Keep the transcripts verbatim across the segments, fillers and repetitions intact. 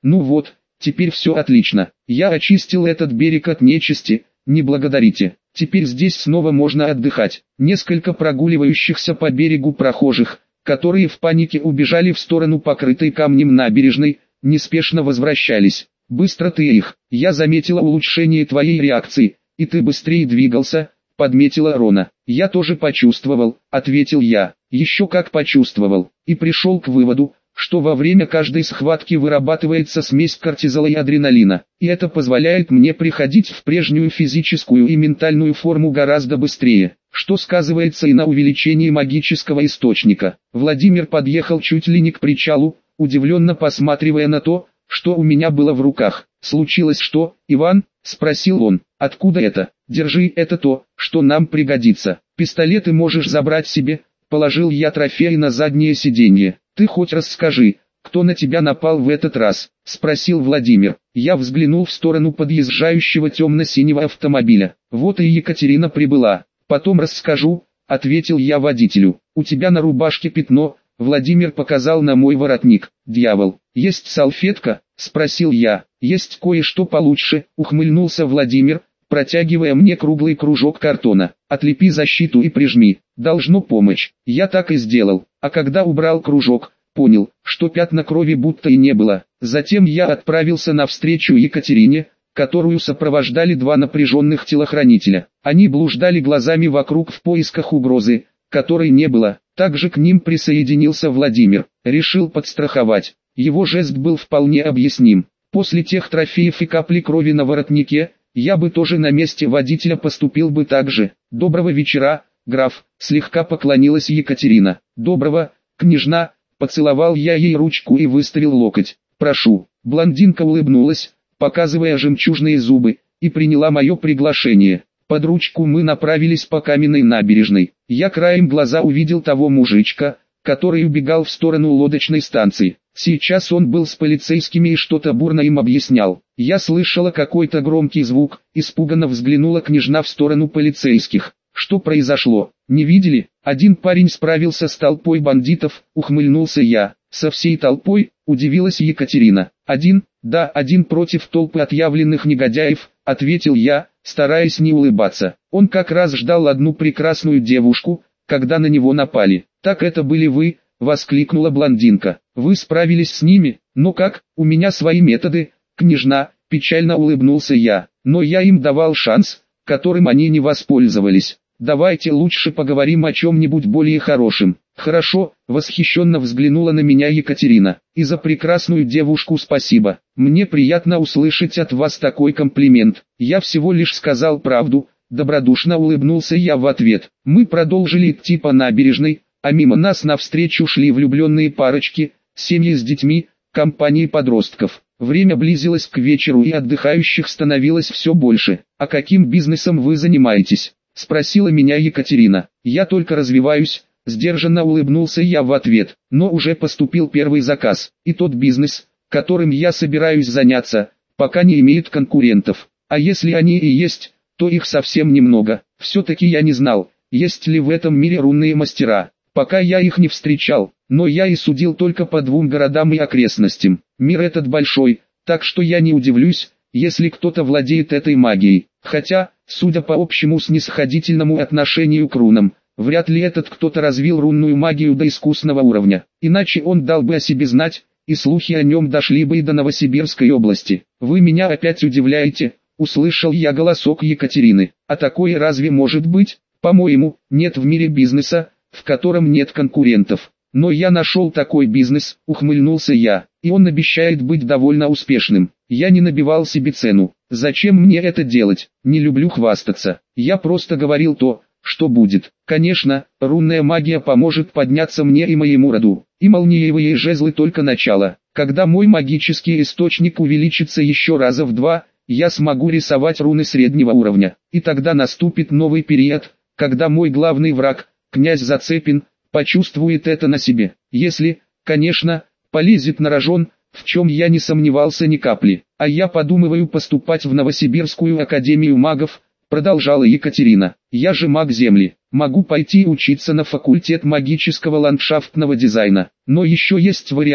Ну вот, теперь все отлично. Я очистил этот берег от нечисти, не благодарите. Теперь здесь снова можно отдыхать. Несколько прогуливающихся по берегу прохожих, которые в панике убежали в сторону покрытой камнем набережной, неспешно возвращались. «Быстро ты их, я заметила улучшение твоей реакции, и ты быстрее двигался», — подметила Рона. «Я тоже почувствовал», — ответил я. «Еще как почувствовал», и пришел к выводу, что во время каждой схватки вырабатывается смесь кортизола и адреналина, и это позволяет мне приходить в прежнюю физическую и ментальную форму гораздо быстрее, что сказывается и на увеличении магического источника. Владимир подъехал чуть ли не к причалу, удивленно посматривая на то, что у меня было в руках. «Случилось что, Иван?» – спросил он. «Откуда это? Держи, это то, что нам пригодится. Пистолеты можешь забрать себе», – положил я трофей на заднее сиденье. «Ты хоть расскажи, кто на тебя напал в этот раз?» – спросил Владимир. Я взглянул в сторону подъезжающего темно-синего автомобиля. «Вот и Екатерина прибыла. Потом расскажу», – ответил я водителю. «У тебя на рубашке пятно», – Владимир показал на мой воротник. «Дьявол, есть салфетка?» – спросил я. «Есть кое-что получше», – ухмыльнулся Владимир, протягивая мне круглый кружок картона. «Отлепи защиту и прижми, должно помочь». Я так и сделал, а когда убрал кружок, понял, что пятна крови будто и не было. Затем я отправился навстречу Екатерине, которую сопровождали два напряженных телохранителя. Они блуждали глазами вокруг в поисках угрозы, которой не было. Также к ним присоединился Владимир. Решил подстраховать. Его жест был вполне объясним. После тех трофеев и капли крови на воротнике, я бы тоже на месте водителя поступил бы так же. «Доброго вечера, граф», — слегка поклонилась Екатерина. «Доброго, княжна», — поцеловал я ей ручку и выставил локоть. «Прошу». Блондинка улыбнулась, показывая жемчужные зубы, и приняла мое приглашение. Под ручку мы направились по каменной набережной. Я краем глаза увидел того мужичка, который убегал в сторону лодочной станции. Сейчас он был с полицейскими и что-то бурно им объяснял. Я слышала какой-то громкий звук, испуганно взглянула княжна в сторону полицейских. Что произошло? Не видели? Один парень справился с толпой бандитов, ухмыльнулся я. Со всей толпой, удивилась Екатерина. Один, да, один против толпы отъявленных негодяев, ответил я, стараясь не улыбаться. Он как раз ждал одну прекрасную девушку, когда на него напали. «Так это были вы?» — воскликнула блондинка. «Вы справились с ними? Но как? У меня свои методы, княжна», — печально улыбнулся я. «Но я им давал шанс, которым они не воспользовались. Давайте лучше поговорим о чем-нибудь более хорошем». «Хорошо», — восхищенно взглянула на меня Екатерина. «И за прекрасную девушку спасибо. Мне приятно услышать от вас такой комплимент. Я всего лишь сказал правду», — добродушно улыбнулся я в ответ. Мы продолжили идти по набережной, а мимо нас навстречу шли влюбленные парочки, семьи с детьми, компании подростков. Время близилось к вечеру и отдыхающих становилось все больше. «А каким бизнесом вы занимаетесь?» — спросила меня Екатерина. «Я только развиваюсь», — сдержанно улыбнулся я в ответ. «Но уже поступил первый заказ, и тот бизнес, которым я собираюсь заняться, пока не имеет конкурентов. А если они и есть, то их совсем немного. Все-таки я не знал, есть ли в этом мире рунные мастера. Пока я их не встречал, но я и судил только по двум городам и окрестностям. Мир этот большой, так что я не удивлюсь, если кто-то владеет этой магией. Хотя, судя по общему снисходительному отношению к рунам, вряд ли этот кто-то развил рунную магию до искусного уровня. Иначе он дал бы о себе знать, и слухи о нем дошли бы и до Новосибирской области. «Вы меня опять удивляете», — услышал я голосок Екатерины. «А такое разве может быть? По-моему, нет в мире бизнеса, в котором нет конкурентов. Но я нашел такой бизнес», — ухмыльнулся я, — «и он обещает быть довольно успешным. Я не набивал себе цену. Зачем мне это делать? Не люблю хвастаться. Я просто говорил то, что будет. Конечно, рунная магия поможет подняться мне и моему роду. И молниевые жезлы только начало. Когда мой магический источник увеличится еще раза в два, я смогу рисовать руны среднего уровня. И тогда наступит новый период, когда мой главный враг, князь Зацепин, почувствует это на себе. Если, конечно, полезет на рожон, в чем я не сомневался ни капли. А я подумываю поступать в Новосибирскую академию магов», — продолжала Екатерина. «Я же маг земли, могу пойти учиться на факультет магического ландшафтного дизайна. Но еще есть вариант,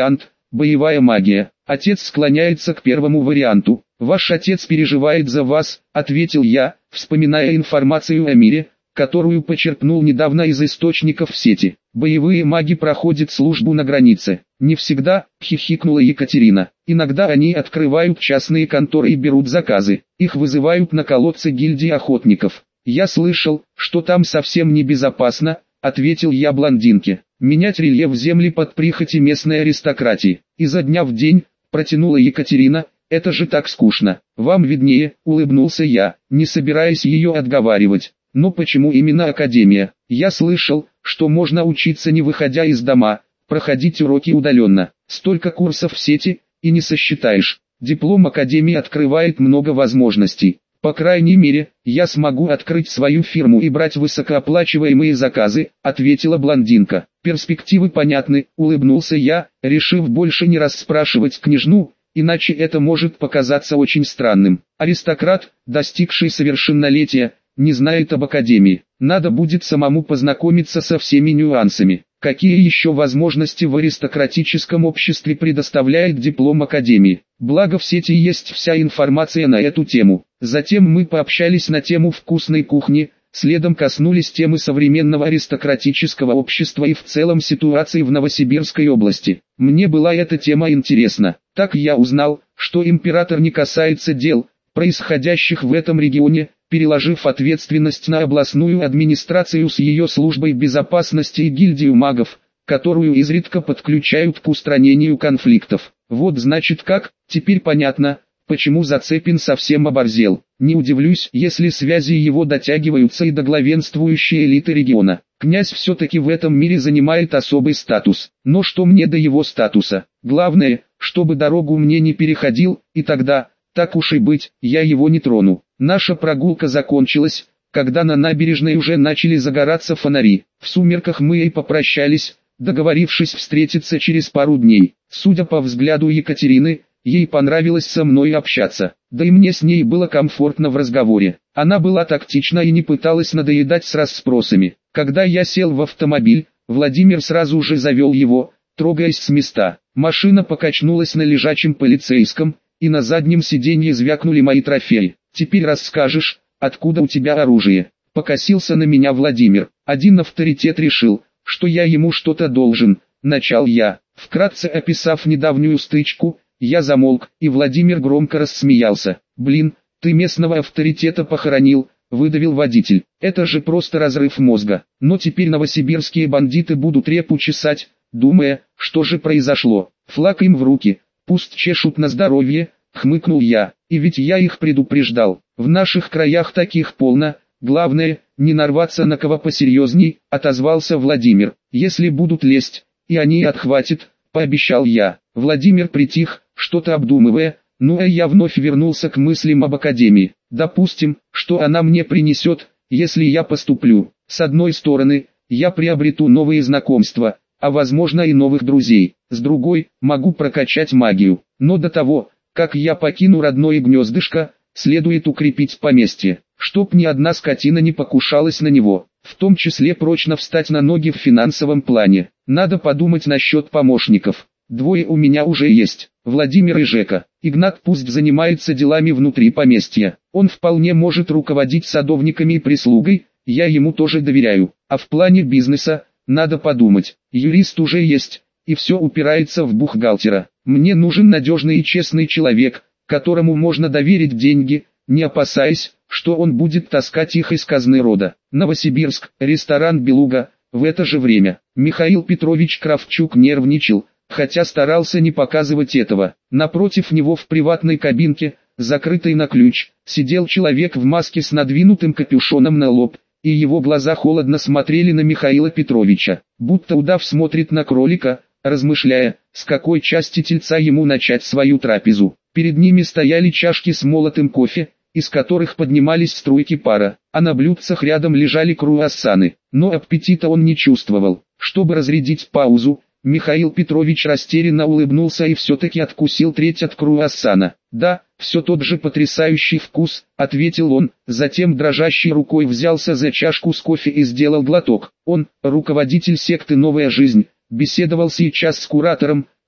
боевая магия. Отец склоняется к первому варианту. Ваш отец переживает за вас, ответил я, вспоминая информацию о мире, которую почерпнул недавно из источников в сети. Боевые маги проходят службу на границе. Не всегда, хихикнула Екатерина. Иногда они открывают частные конторы и берут заказы. Их вызывают на колодцы гильдии охотников. Я слышал, что там совсем небезопасно, ответил я блондинке. Менять рельеф земли под прихоти местной аристократии. Изо дня в день, протянула Екатерина, это же так скучно. Вам виднее, улыбнулся я, не собираясь ее отговаривать. Но почему именно академия? Я слышал, что можно учиться не выходя из дома, проходить уроки удаленно. Столько курсов в сети, и не сосчитаешь. Диплом академии открывает много возможностей. По крайней мере, я смогу открыть свою фирму и брать высокооплачиваемые заказы, ответила блондинка. Перспективы понятны, улыбнулся я, решив больше не расспрашивать княжну, иначе это может показаться очень странным. Аристократ, достигший совершеннолетия, не знает об академии. Надо будет самому познакомиться со всеми нюансами. Какие еще возможности в аристократическом обществе предоставляет диплом академии? Благо в сети есть вся информация на эту тему. Затем мы пообщались на тему вкусной кухни, следом коснулись темы современного аристократического общества и в целом ситуации в Новосибирской области. Мне была эта тема интересна. Так я узнал, что император не касается дел, происходящих в этом регионе, переложив ответственность на областную администрацию с ее службой безопасности и гильдию магов, которую изредка подключают к устранению конфликтов. Вот значит как, теперь понятно, почему Зацепин совсем оборзел. Не удивлюсь, если связи его дотягиваются и до главенствующей элиты региона. Князь все-таки в этом мире занимает особый статус. Но что мне до его статуса? Главное, чтобы дорогу мне не переходил, и тогда, так уж и быть, я его не трону. Наша прогулка закончилась, когда на набережной уже начали загораться фонари. В сумерках мы и попрощались, договорившись встретиться через пару дней. Судя по взгляду Екатерины, ей понравилось со мной общаться, да и мне с ней было комфортно в разговоре. Она была тактична и не пыталась надоедать с расспросами. Когда я сел в автомобиль, Владимир сразу же завел его, трогаясь с места. Машина покачнулась на лежачем полицейском, и на заднем сиденье звякнули мои трофеи. «Теперь расскажешь, откуда у тебя оружие?» Покосился на меня Владимир. Один авторитет решил, что я ему что-то должен. Начал я. Вкратце описав недавнюю стычку, я замолк, и Владимир громко рассмеялся. «Блин, ты местного авторитета похоронил», — выдавил водитель. «Это же просто разрыв мозга. Но теперь новосибирские бандиты будут репу чесать, думая, что же произошло. Флаг им в руки, пусть чешут на здоровье», — хмыкнул я. «И ведь я их предупреждал. В наших краях таких полно, главное, не нарваться на кого посерьезней», — отозвался Владимир. «Если будут лезть, и они отхватят», — пообещал я. Владимир притих, что-то обдумывая, ну а я вновь вернулся к мыслям об академии. Допустим, что она мне принесет, если я поступлю. С одной стороны, я приобрету новые знакомства, а возможно и новых друзей. С другой, могу прокачать магию. Но до того, как я покину родное гнездышко, следует укрепить поместье, чтоб ни одна скотина не покушалась на него, в том числе прочно встать на ноги в финансовом плане. Надо подумать насчет помощников. Двое у меня уже есть, Владимир и Жека. Игнат пусть занимается делами внутри поместья. Он вполне может руководить садовниками и прислугой, я ему тоже доверяю. А в плане бизнеса, надо подумать, юрист уже есть, и все упирается в бухгалтера. Мне нужен надежный и честный человек, которому можно доверить деньги, не опасаясь, что он будет таскать их из казны рода. Новосибирск, ресторан «Белуга», в это же время. Михаил Петрович Кравчук нервничал, хотя старался не показывать этого. Напротив него в приватной кабинке, закрытой на ключ, сидел человек в маске с надвинутым капюшоном на лоб, и его глаза холодно смотрели на Михаила Петровича, будто удав смотрит на кролика, размышляя, с какой части тельца ему начать свою трапезу. Перед ними стояли чашки с молотым кофе, из которых поднимались струйки пара, а на блюдцах рядом лежали круассаны, но аппетита он не чувствовал. Чтобы разрядить паузу, Михаил Петрович растерянно улыбнулся и все-таки откусил треть от круассана. «Да, все тот же потрясающий вкус», — ответил он, затем дрожащей рукой взялся за чашку с кофе и сделал глоток. Он, руководитель секты «Новая жизнь», беседовал сейчас с куратором,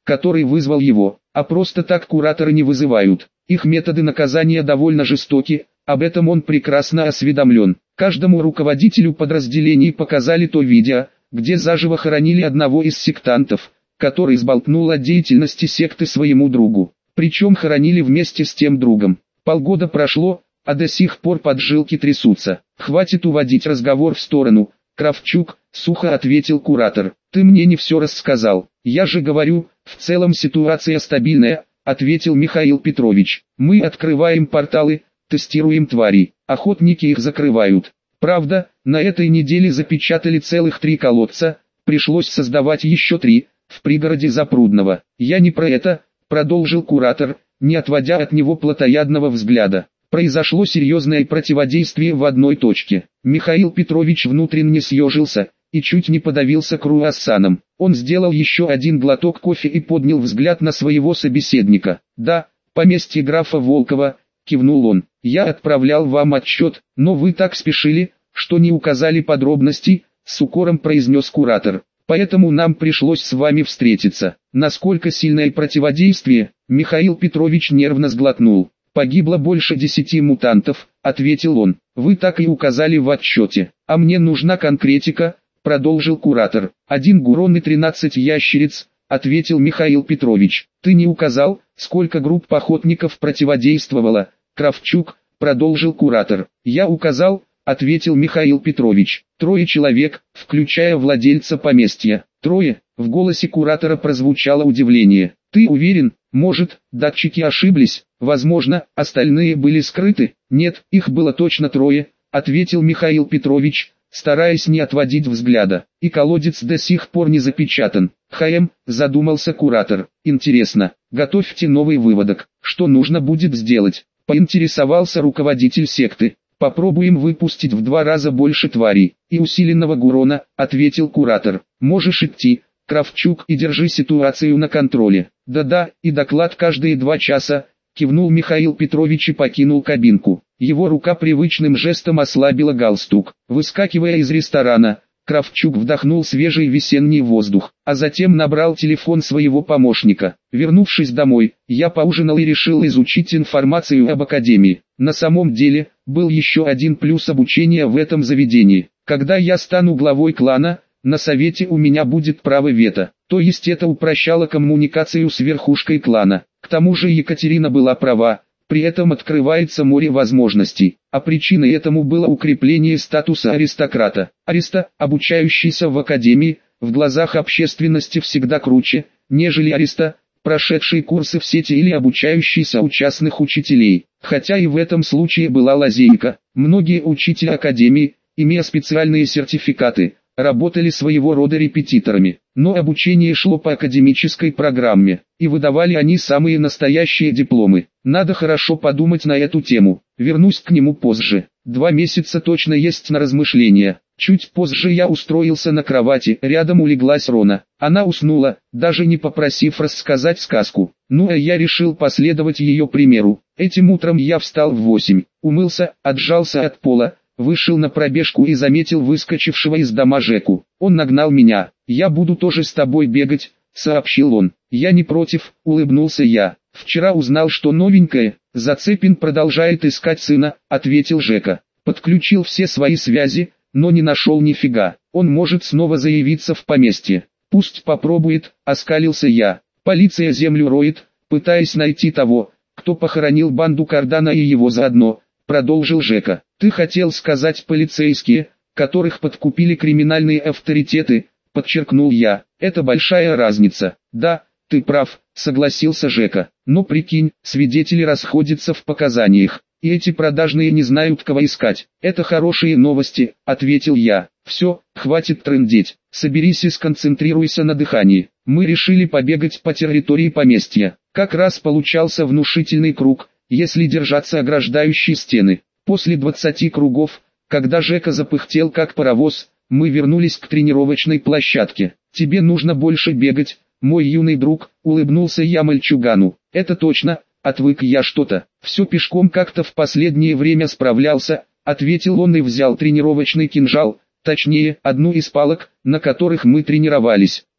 который вызвал его, а просто так кураторы не вызывают. Их методы наказания довольно жестоки, об этом он прекрасно осведомлен. Каждому руководителю подразделений показали то видео, где заживо хоронили одного из сектантов, который сболтнул о деятельности секты своему другу. Причем хоронили вместе с тем другом. Полгода прошло, а до сих пор поджилки трясутся. «Хватит уводить разговор в сторону, Кравчук», — сухо ответил куратор. «Ты мне не все рассказал. Я же говорю, в целом ситуация стабильная», — ответил Михаил Петрович. «Мы открываем порталы, тестируем тварей, охотники их закрывают. Правда, на этой неделе запечатали целых три колодца, пришлось создавать еще три, в пригороде Запрудного. Я не про это», — продолжил куратор, не отводя от него плотоядного взгляда. Произошло серьезное противодействие в одной точке. Михаил Петрович внутренне съежился и чуть не подавился круассаном. Он сделал еще один глоток кофе и поднял взгляд на своего собеседника. «Да, поместье графа Волкова», — кивнул он. «Я отправлял вам отчет, но вы так спешили, что не указали подробностей», — с укором произнес куратор. «Поэтому нам пришлось с вами встретиться». «Насколько сильное противодействие?» — Михаил Петрович нервно сглотнул. «Погибло больше десяти мутантов», — ответил он. «Вы так и указали в отчете. А мне нужна конкретика», — продолжил куратор. «Один гурон и тринадцать ящериц», — ответил Михаил Петрович. «Ты не указал, сколько групп охотников противодействовало, Кравчук», — продолжил куратор. «Я указал», — ответил Михаил Петрович. «Трое человек, включая владельца поместья». «Трое?» — в голосе куратора прозвучало удивление. «Ты уверен? Может, датчики ошиблись? Возможно, остальные были скрыты?» «Нет, их было точно трое», — ответил Михаил Петрович, стараясь не отводить взгляда. «И колодец до сих пор не запечатан». «Хм», — задумался куратор. «Интересно, готовьте новый выводок. Что нужно будет сделать?» — поинтересовался руководитель секты. «Попробуем выпустить в два раза больше тварей и усиленного гурона», — ответил куратор. «Можешь идти, Кравчук, и держи ситуацию на контроле». «Да-да, и доклад каждые два часа», — кивнул Михаил Петрович и покинул кабинку. Его рука привычным жестом ослабила галстук. Выскакивая из ресторана, Кравчук вдохнул свежий весенний воздух, а затем набрал телефон своего помощника. «Вернувшись домой, я поужинал и решил изучить информацию об академии. На самом деле, был еще один плюс обучения в этом заведении. Когда я стану главой клана, на совете у меня будет право вето, то есть это упрощало коммуникацию с верхушкой клана. К тому же Екатерина была права, при этом открывается море возможностей, а причиной этому было укрепление статуса аристократа. Ариста, обучающийся в академии, в глазах общественности всегда круче, нежели ариста, прошедший курсы в сети или обучающийся у частных учителей. Хотя и в этом случае была лазейка. Многие учители академии, имея специальные сертификаты, работали своего рода репетиторами, но обучение шло по академической программе, и выдавали они самые настоящие дипломы. Надо хорошо подумать на эту тему, вернусь к нему позже. Два месяца точно есть на размышления. Чуть позже я устроился на кровати, рядом улеглась Рона. Она уснула, даже не попросив рассказать сказку. Ну а я решил последовать ее примеру. Этим утром я встал в восемь, умылся, отжался от пола, вышел на пробежку и заметил выскочившего из дома Жеку. Он нагнал меня. «Я буду тоже с тобой бегать», — сообщил он. «Я не против», — улыбнулся я. «Вчера узнал, что новенькое, Зацепин продолжает искать сына», — ответил Жека. «Подключил все свои связи, но не нашел нифига. Он может снова заявиться в поместье». «Пусть попробует», — оскалился я. «Полиция землю роет, пытаясь найти того, кто похоронил банду Кардана и его заодно», — продолжил Жека. «Ты хотел сказать полицейские, которых подкупили криминальные авторитеты», — подчеркнул я. «Это большая разница». «Да, ты прав», — согласился Жека. «Но прикинь, свидетели расходятся в показаниях, и эти продажные не знают, кого искать». «Это хорошие новости», — ответил я. «Все, хватит трындеть, соберись и сконцентрируйся на дыхании». Мы решили побегать по территории поместья. Как раз получался внушительный круг, если держаться ограждающей стены. После двадцати кругов, когда Жека запыхтел как паровоз, мы вернулись к тренировочной площадке. «Тебе нужно больше бегать, мой юный друг», — улыбнулся я мальчугану. «Это точно, отвык я что-то. Все пешком как-то в последнее время справлялся», — ответил он и взял тренировочный кинжал, точнее, одну из палок, на которых мы тренировались.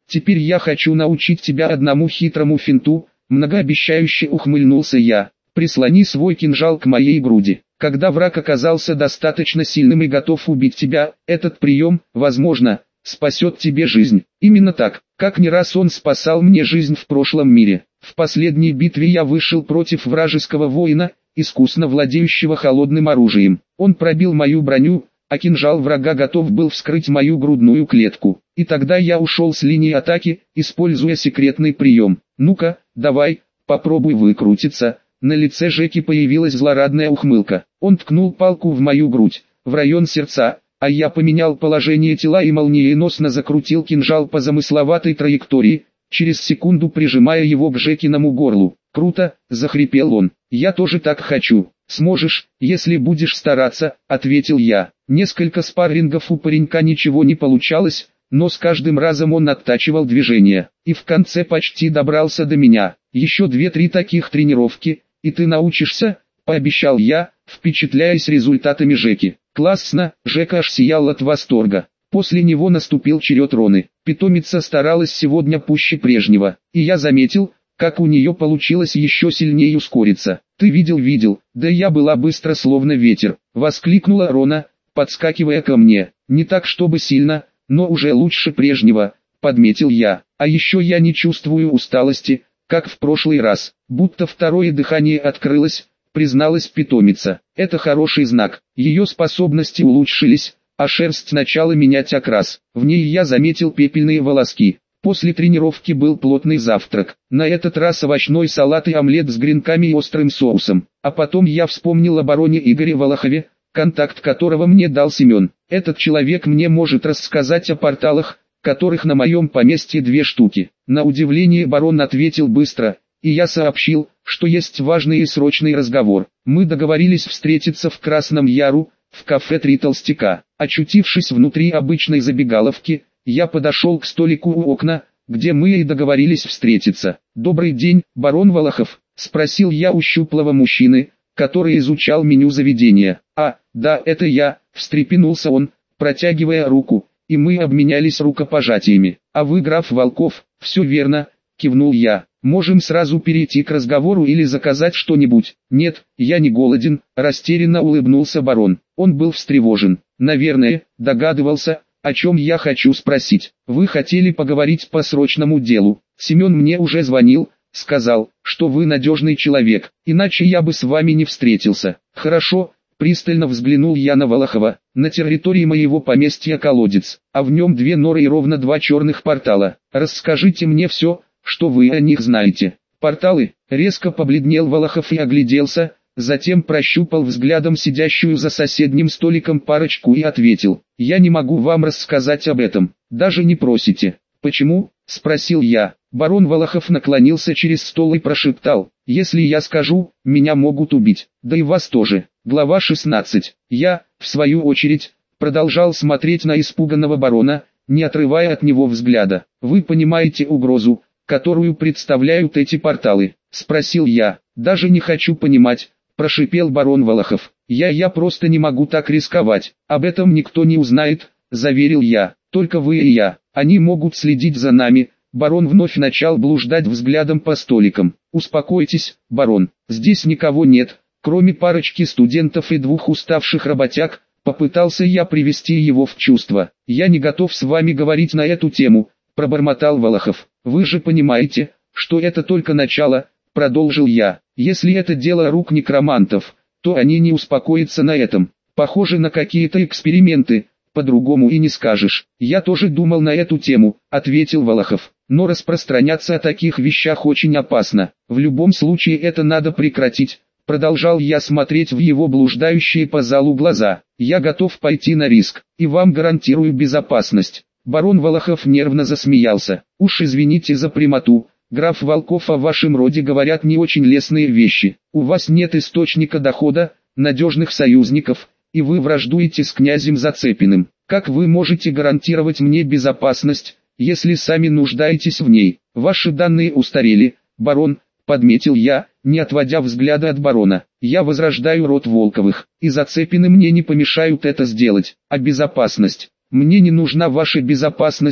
Теперь я хочу научить тебя одному хитрому финту, многообещающе ухмыльнулся я. Прислони свой кинжал к моей груди. Когда враг оказался достаточно сильным и готов убить тебя, этот прием, возможно, спасет тебе жизнь. Именно так, как не раз он спасал мне жизнь в прошлом мире. В последней битве я вышел против вражеского воина, искусно владеющего холодным оружием. Он пробил мою броню, а кинжал врага готов был вскрыть мою грудную клетку. И тогда я ушел с линии атаки, используя секретный прием. Ну-ка, давай, попробуй выкрутиться. На лице Жеки появилась злорадная ухмылка. Он ткнул палку в мою грудь, в район сердца, а я поменял положение тела и молниеносно закрутил кинжал по замысловатой траектории, через секунду прижимая его к Жекиному горлу. «Круто!» – захрипел он. «Я тоже так хочу». «Сможешь, если будешь стараться», – ответил я. Несколько спаррингов у паренька ничего не получалось, но с каждым разом он оттачивал движения, и в конце почти добрался до меня. «Еще две-три таких тренировки, и ты научишься», – пообещал я, впечатляясь результатами Жеки. «Классно!» – Жека аж сиял от восторга. После него наступил черед Роны. Питомица старалась сегодня пуще прежнего, и я заметил, как у нее получилось еще сильнее ускориться. «Ты видел, видел, да я была быстро словно ветер», – воскликнула Рона, подскакивая ко мне. «Не так чтобы сильно, но уже лучше прежнего», – подметил я. «А еще я не чувствую усталости, как в прошлый раз, будто второе дыхание открылось», – призналась питомица. «Это хороший знак, ее способности улучшились, а шерсть начала менять окрас. В ней я заметил пепельные волоски». После тренировки был плотный завтрак, на этот раз овощной салат и омлет с гренками и острым соусом. А потом я вспомнил о бароне Игоре Волохове, контакт которого мне дал Семен. Этот человек мне может рассказать о порталах, которых на моем поместье две штуки. На удивление барон ответил быстро, и я сообщил, что есть важный и срочный разговор. Мы договорились встретиться в Красном Яру, в кафе «Три толстяка». Очутившись внутри обычной забегаловки, я подошел к столику у окна, где мы и договорились встретиться. «Добрый день, барон Волохов», — спросил я у щуплого мужчины, который изучал меню заведения. «А, да, это я», — встрепенулся он, протягивая руку, и мы обменялись рукопожатиями. «А вы граф Волков?» «Все верно», — кивнул я. «Можем сразу перейти к разговору или заказать что-нибудь?» «Нет, я не голоден», — растерянно улыбнулся барон. Он был встревожен. «Наверное, догадывался, о чем я хочу спросить. Вы хотели поговорить по срочному делу. Семен мне уже звонил, сказал, что вы надежный человек, иначе я бы с вами не встретился». «Хорошо», — пристально взглянул я на Волохова. «На территории моего поместья колодец, а в нем две норы и ровно два черных портала. Расскажите мне все, что вы о них знаете». «Порталы?» — резко побледнел Волохов и огляделся, затем прощупал взглядом сидящую за соседним столиком парочку и ответил: «Я не могу вам рассказать об этом, даже не просите». «Почему?» — спросил я. Барон Волохов наклонился через стол и прошептал: «Если я скажу, меня могут убить, да и вас тоже». Глава шестнадцать. Я, в свою очередь, продолжал смотреть на испуганного барона, не отрывая от него взгляда. «Вы понимаете угрозу, которую представляют эти порталы?» — спросил я. «Даже не хочу понимать», — прошипел барон Волохов. «Я я просто не могу так рисковать, об этом никто не узнает», — заверил я. «Только вы и я, они могут следить за нами». Барон вновь начал блуждать взглядом по столикам. «Успокойтесь, барон, здесь никого нет, кроме парочки студентов и двух уставших работяг», — попытался я привести его в чувство. «Я не готов с вами говорить на эту тему», — пробормотал Волохов. «Вы же понимаете, что это только начало», — продолжил я. «Если это дело рук некромантов, то они не успокоятся на этом. Похоже на какие-то эксперименты, по-другому и не скажешь». «Я тоже думал на эту тему», — ответил Волохов. «Но распространяться о таких вещах очень опасно. В любом случае это надо прекратить». Продолжал я смотреть в его блуждающие по залу глаза. «Я готов пойти на риск, и вам гарантирую безопасность». Барон Волохов нервно засмеялся. «Уж извините за прямоту, граф Волков, о вашем роде говорят не очень лестные вещи. У вас нет источника дохода, надежных союзников, и вы враждуете с князем Зацепиным. Как вы можете гарантировать мне безопасность, если сами нуждаетесь в ней? Ваши данные устарели, барон», — подметил я, не отводя взгляда от барона. «Я возрождаю род Волковых, и Зацепины мне не помешают это сделать. А безопасность? Мне не нужна ваша безопасность»,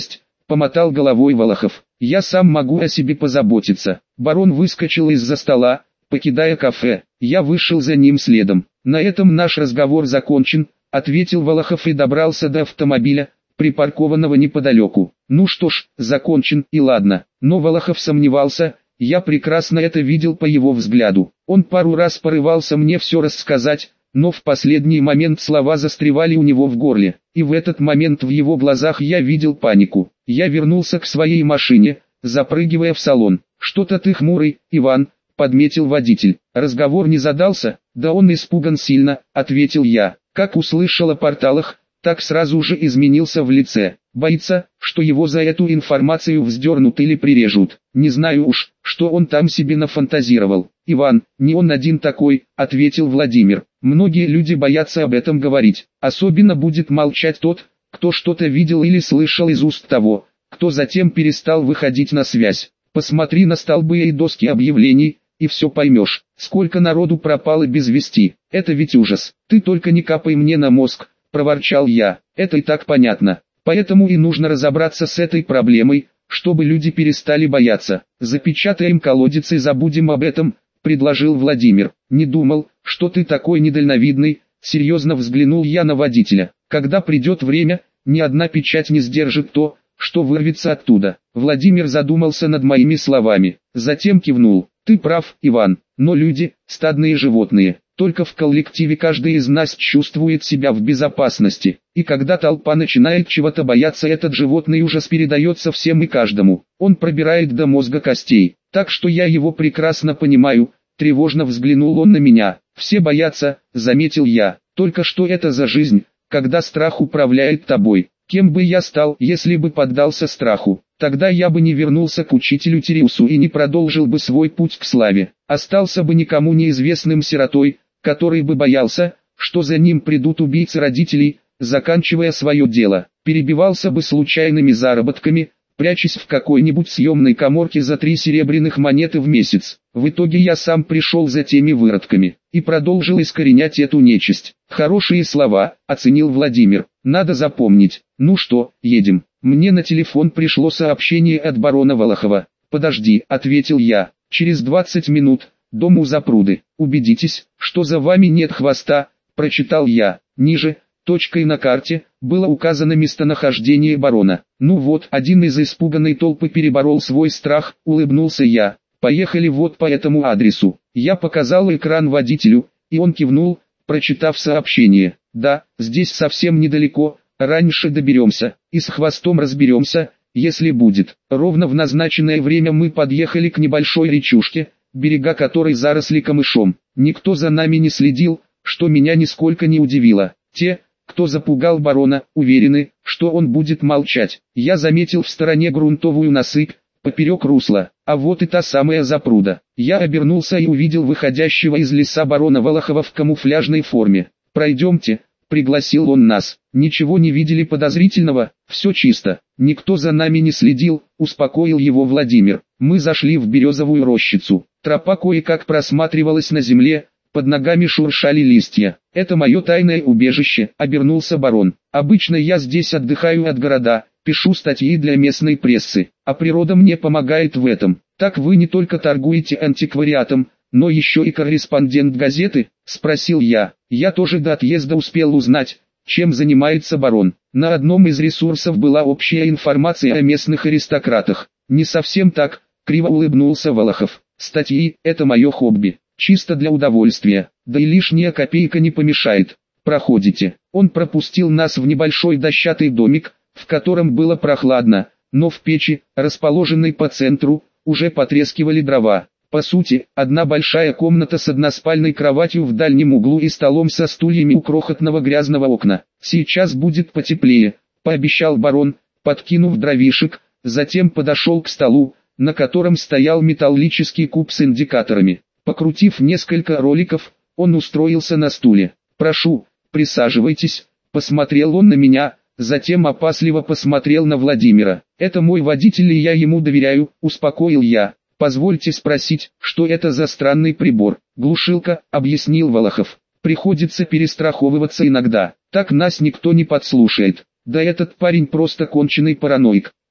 помотал головой Волохов. Я сам могу о себе позаботиться. Барон выскочил из-за стола, покидая кафе. Я вышел за ним следом. На этом наш разговор закончен, ответил Волохов и добрался до автомобиля, припаркованного неподалеку. Ну что ж, закончен, и ладно. Но Волохов сомневался, я прекрасно это видел по его взгляду. Он пару раз порывался мне все рассказать, но в последний момент слова застревали у него в горле, и в этот момент в его глазах я видел панику. Я вернулся к своей машине, запрыгивая в салон. «Что-то ты хмурый, Иван», — подметил водитель. «Разговор не задался?» «Да он испуган сильно», — ответил я. Как услышал о порталах, так сразу же изменился в лице. Боится, что его за эту информацию вздернут или прирежут. Не знаю уж, что он там себе нафантазировал. «Иван, не он один такой», — ответил Владимир. «Многие люди боятся об этом говорить. Особенно будет молчать тот, кто что-то видел или слышал из уст того, кто затем перестал выходить на связь. Посмотри на столбы и доски объявлений, и все поймешь, сколько народу пропало без вести. Это ведь ужас. Ты только не капай мне на мозг», — проворчал я. «Это и так понятно. Поэтому и нужно разобраться с этой проблемой, чтобы люди перестали бояться. Запечатаем колодец и забудем об этом», — предложил Владимир. «Не думал, что ты такой недальновидный», — серьезно взглянул я на водителя. «Когда придет время, ни одна печать не сдержит то, что вырвется оттуда». Владимир задумался над моими словами, затем кивнул. «Ты прав, Иван, но люди – стадные животные. Только в коллективе каждый из нас чувствует себя в безопасности, и когда толпа начинает чего-то бояться, этот животный ужас передается всем и каждому. Он пробирает до мозга костей, так что я его прекрасно понимаю». Тревожно взглянул он на меня. «Все боятся», — заметил я. «Только что это за жизнь, когда страх управляет тобой? Кем бы я стал, если бы поддался страху? Тогда я бы не вернулся к учителю Тириусу и не продолжил бы свой путь к славе. Остался бы никому неизвестным сиротой, который бы боялся, что за ним придут убийцы родителей, заканчивая свое дело. Перебивался бы случайными заработками, прячась в какой-нибудь съемной каморке за три серебряных монеты в месяц. В итоге я сам пришел за теми выродками и продолжил искоренять эту нечисть». «Хорошие слова», — оценил Владимир. «Надо запомнить. Ну что, едем?» Мне на телефон пришло сообщение от барона Волохова. «Подожди», — ответил я. «Через двадцать минут, дом у Запруды. Убедитесь, что за вами нет хвоста», — прочитал я. Ниже, точкой на карте, было указано местонахождение барона. «Ну вот», — один из испуганной толпы переборол свой страх, улыбнулся я. «Поехали вот по этому адресу». Я показал экран водителю, и он кивнул, прочитав сообщение. «Да, здесь совсем недалеко, раньше доберемся, и с хвостом разберемся, если будет». Ровно в назначенное время мы подъехали к небольшой речушке, берега которой заросли камышом. Никто за нами не следил, что меня нисколько не удивило. Те, кто запугал барона, уверены, что он будет молчать. Я заметил в стороне грунтовую насыпь, поперек русла, а вот и та самая запруда. Я обернулся и увидел выходящего из леса барона Волохова в камуфляжной форме. «Пройдемте», — пригласил он нас. «Ничего не видели подозрительного? Все чисто. Никто за нами не следил», — успокоил его Владимир. Мы зашли в березовую рощицу. Тропа кое-как просматривалась на земле, под ногами шуршали листья. «Это мое тайное убежище», — обернулся барон. «Обычно я здесь отдыхаю от города, пишу статьи для местной прессы, а природа мне помогает в этом». «Так вы не только торгуете антиквариатом, но еще и корреспондент газеты?» — спросил я. Я тоже до отъезда успел узнать, чем занимается барон. На одном из ресурсов была общая информация о местных аристократах. «Не совсем так», — криво улыбнулся Волохов. «Статьи — это мое хобби. Чисто для удовольствия, да и лишняя копейка не помешает. Проходите». Он пропустил нас в небольшой дощатый домик, в котором было прохладно, но в печи, расположенной по центру, уже потрескивали дрова. По сути, одна большая комната с односпальной кроватью в дальнем углу и столом со стульями у крохотного грязного окна. «Сейчас будет потеплее», — пообещал барон, подкинув дровишек, затем подошел к столу, на котором стоял металлический куб с индикаторами. Покрутив несколько роликов, он устроился на стуле. «Прошу, присаживайтесь», — посмотрел он на меня, затем опасливо посмотрел на Владимира. «Это мой водитель и я ему доверяю», — успокоил я. «Позвольте спросить, что это за странный прибор?» «Глушилка», — объяснил Волохов. «Приходится перестраховываться иногда, так нас никто не подслушает». «Да этот парень просто конченый параноик»,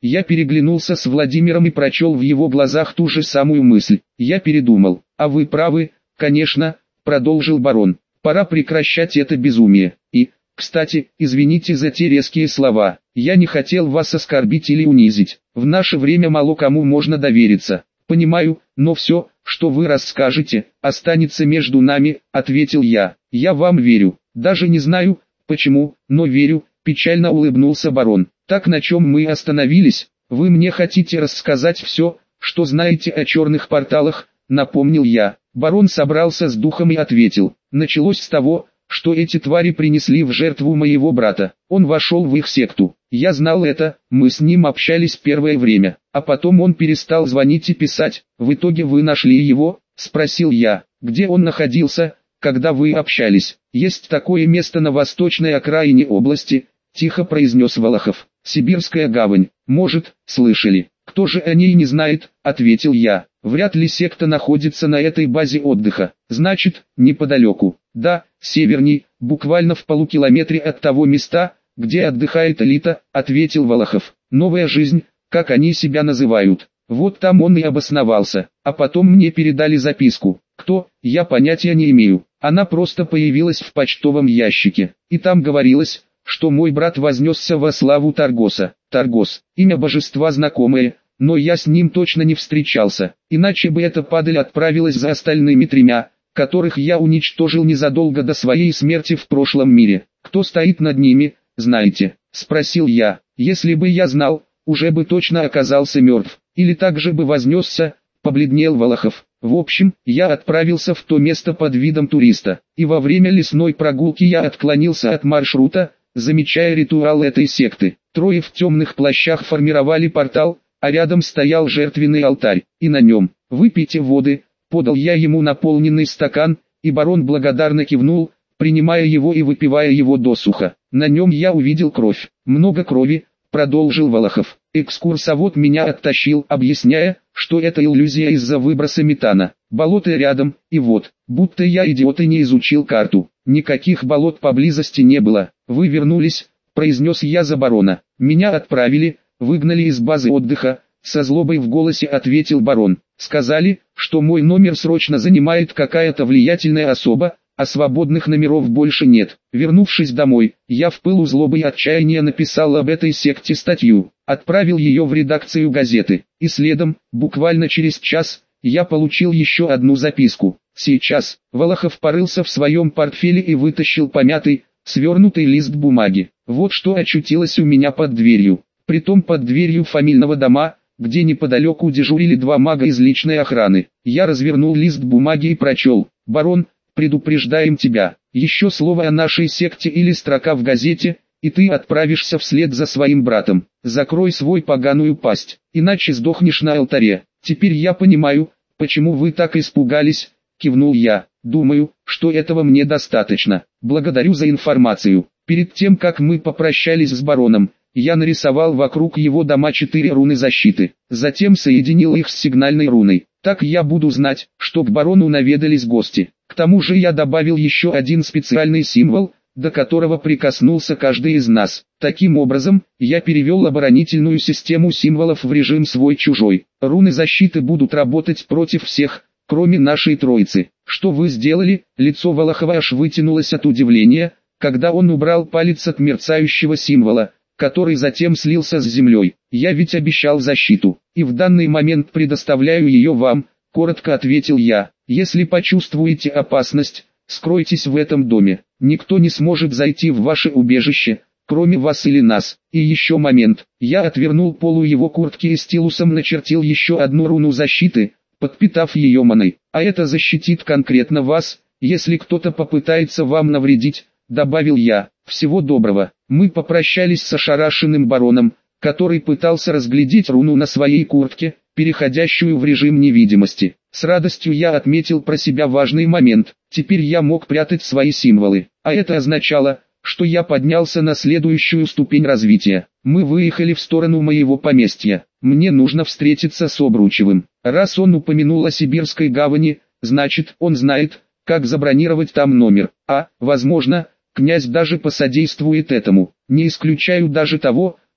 Я переглянулся с Владимиром и прочел в его глазах ту же самую мысль. Я передумал. А вы правы, конечно, продолжил барон. Пора прекращать это безумие. И, кстати, извините за те резкие слова. Я не хотел вас оскорбить или унизить. В наше время мало кому можно довериться. Понимаю, но все, что вы расскажете, останется между нами, ответил я. Я вам верю. Даже не знаю, почему, но верю, печально улыбнулся барон. Так, на чем мы остановились? Вы мне хотите рассказать все, что знаете о черных порталах, напомнил я. Барон собрался с духом и ответил. Началось с того, что эти твари принесли в жертву моего брата. Он вошел в их секту. Я знал это, мы с ним общались первое время, а потом он перестал звонить и писать. В итоге вы нашли его? Спросил я. Где он находился, когда вы общались? Есть такое место на восточной окраине области, тихо произнес Волохов. Сибирская гавань. Может, слышали? Кто же о ней не знает, ответил я. Вряд ли секта находится на этой базе отдыха. Значит, неподалеку. Да, северней, буквально в полукилометре от того места, где отдыхает элита, ответил Волохов. Новая жизнь, как они себя называют. Вот там он и обосновался. А потом мне передали записку. Кто, я понятия не имею. Она просто появилась в почтовом ящике. И там говорилось, что мой брат вознесся во славу Таргоса. Таргос, имя божества знакомое, но я с ним точно не встречался. Иначе бы эта падаль отправилась за остальными тремя, которых я уничтожил незадолго до своей смерти в прошлом мире. Кто стоит над ними, знаете? Спросил я. Если бы я знал, уже бы точно оказался мертв. Или также бы вознесся, побледнел Волохов. В общем, я отправился в то место под видом туриста. И во время лесной прогулки я отклонился от маршрута, замечая ритуал этой секты. Трое в темных плащах формировали портал, а рядом стоял жертвенный алтарь. И на нем «Выпейте воды», подал я ему наполненный стакан, и барон благодарно кивнул, принимая его и выпивая его досуха. На нем я увидел кровь. Много крови, продолжил Волохов. Экскурсовод меня оттащил, объясняя, что это иллюзия из-за выброса метана. Болото рядом, и вот, будто я идиот и не изучил карту. Никаких болот поблизости не было. Вы вернулись, произнес я за барона. Меня отправили, выгнали из базы отдыха, со злобой в голосе ответил барон. Сказали, что мой номер срочно занимает какая-то влиятельная особа, а свободных номеров больше нет. Вернувшись домой, я в пылу злобы и отчаяния написал об этой секте статью, отправил ее в редакцию газеты, и следом, буквально через час, я получил еще одну записку. Сейчас, Волохов порылся в своем портфеле и вытащил помятый, свернутый лист бумаги. Вот что очутилось у меня под дверью. Притом под дверью фамильного дома, где неподалеку дежурили два мага из личной охраны. Я развернул лист бумаги и прочел. «Барон, предупреждаем тебя, еще слово о нашей секте или строка в газете, и ты отправишься вслед за своим братом. Закрой свой поганую пасть, иначе сдохнешь на алтаре». «Теперь я понимаю, почему вы так испугались», — кивнул я. «Думаю, что этого мне достаточно. Благодарю за информацию». Перед тем, как мы попрощались с бароном, я нарисовал вокруг его дома четыре руны защиты. Затем соединил их с сигнальной руной. Так я буду знать, что к барону наведались гости. К тому же я добавил еще один специальный символ, до которого прикоснулся каждый из нас. Таким образом, я перевел оборонительную систему символов в режим свой-чужой. Руны защиты будут работать против всех, кроме нашей троицы. «Что вы сделали?» Лицо Волохова аж вытянулось от удивления, когда он убрал палец от мерцающего символа, который затем слился с землей. «Я ведь обещал защиту, и в данный момент предоставляю ее вам», — коротко ответил я. «Если почувствуете опасность, скройтесь в этом доме. Никто не сможет зайти в ваше убежище, кроме вас или нас». И еще момент. Я отвернул полу его куртки и стилусом начертил еще одну руну защиты, подпитав ее маной. «А это защитит конкретно вас, если кто-то попытается вам навредить», — добавил я. «Всего доброго». Мы попрощались с ошарашенным бароном, который пытался разглядеть руну на своей куртке, переходящую в режим невидимости. С радостью я отметил про себя важный момент. Теперь я мог прятать свои символы, а это означало, что я поднялся на следующую ступень развития. Мы выехали в сторону моего поместья. Мне нужно встретиться с Обручевым. Раз он упомянул о Сибирской гавани, значит, он знает, как забронировать там номер. А, возможно, князь даже посодействует этому. Не исключаю даже того,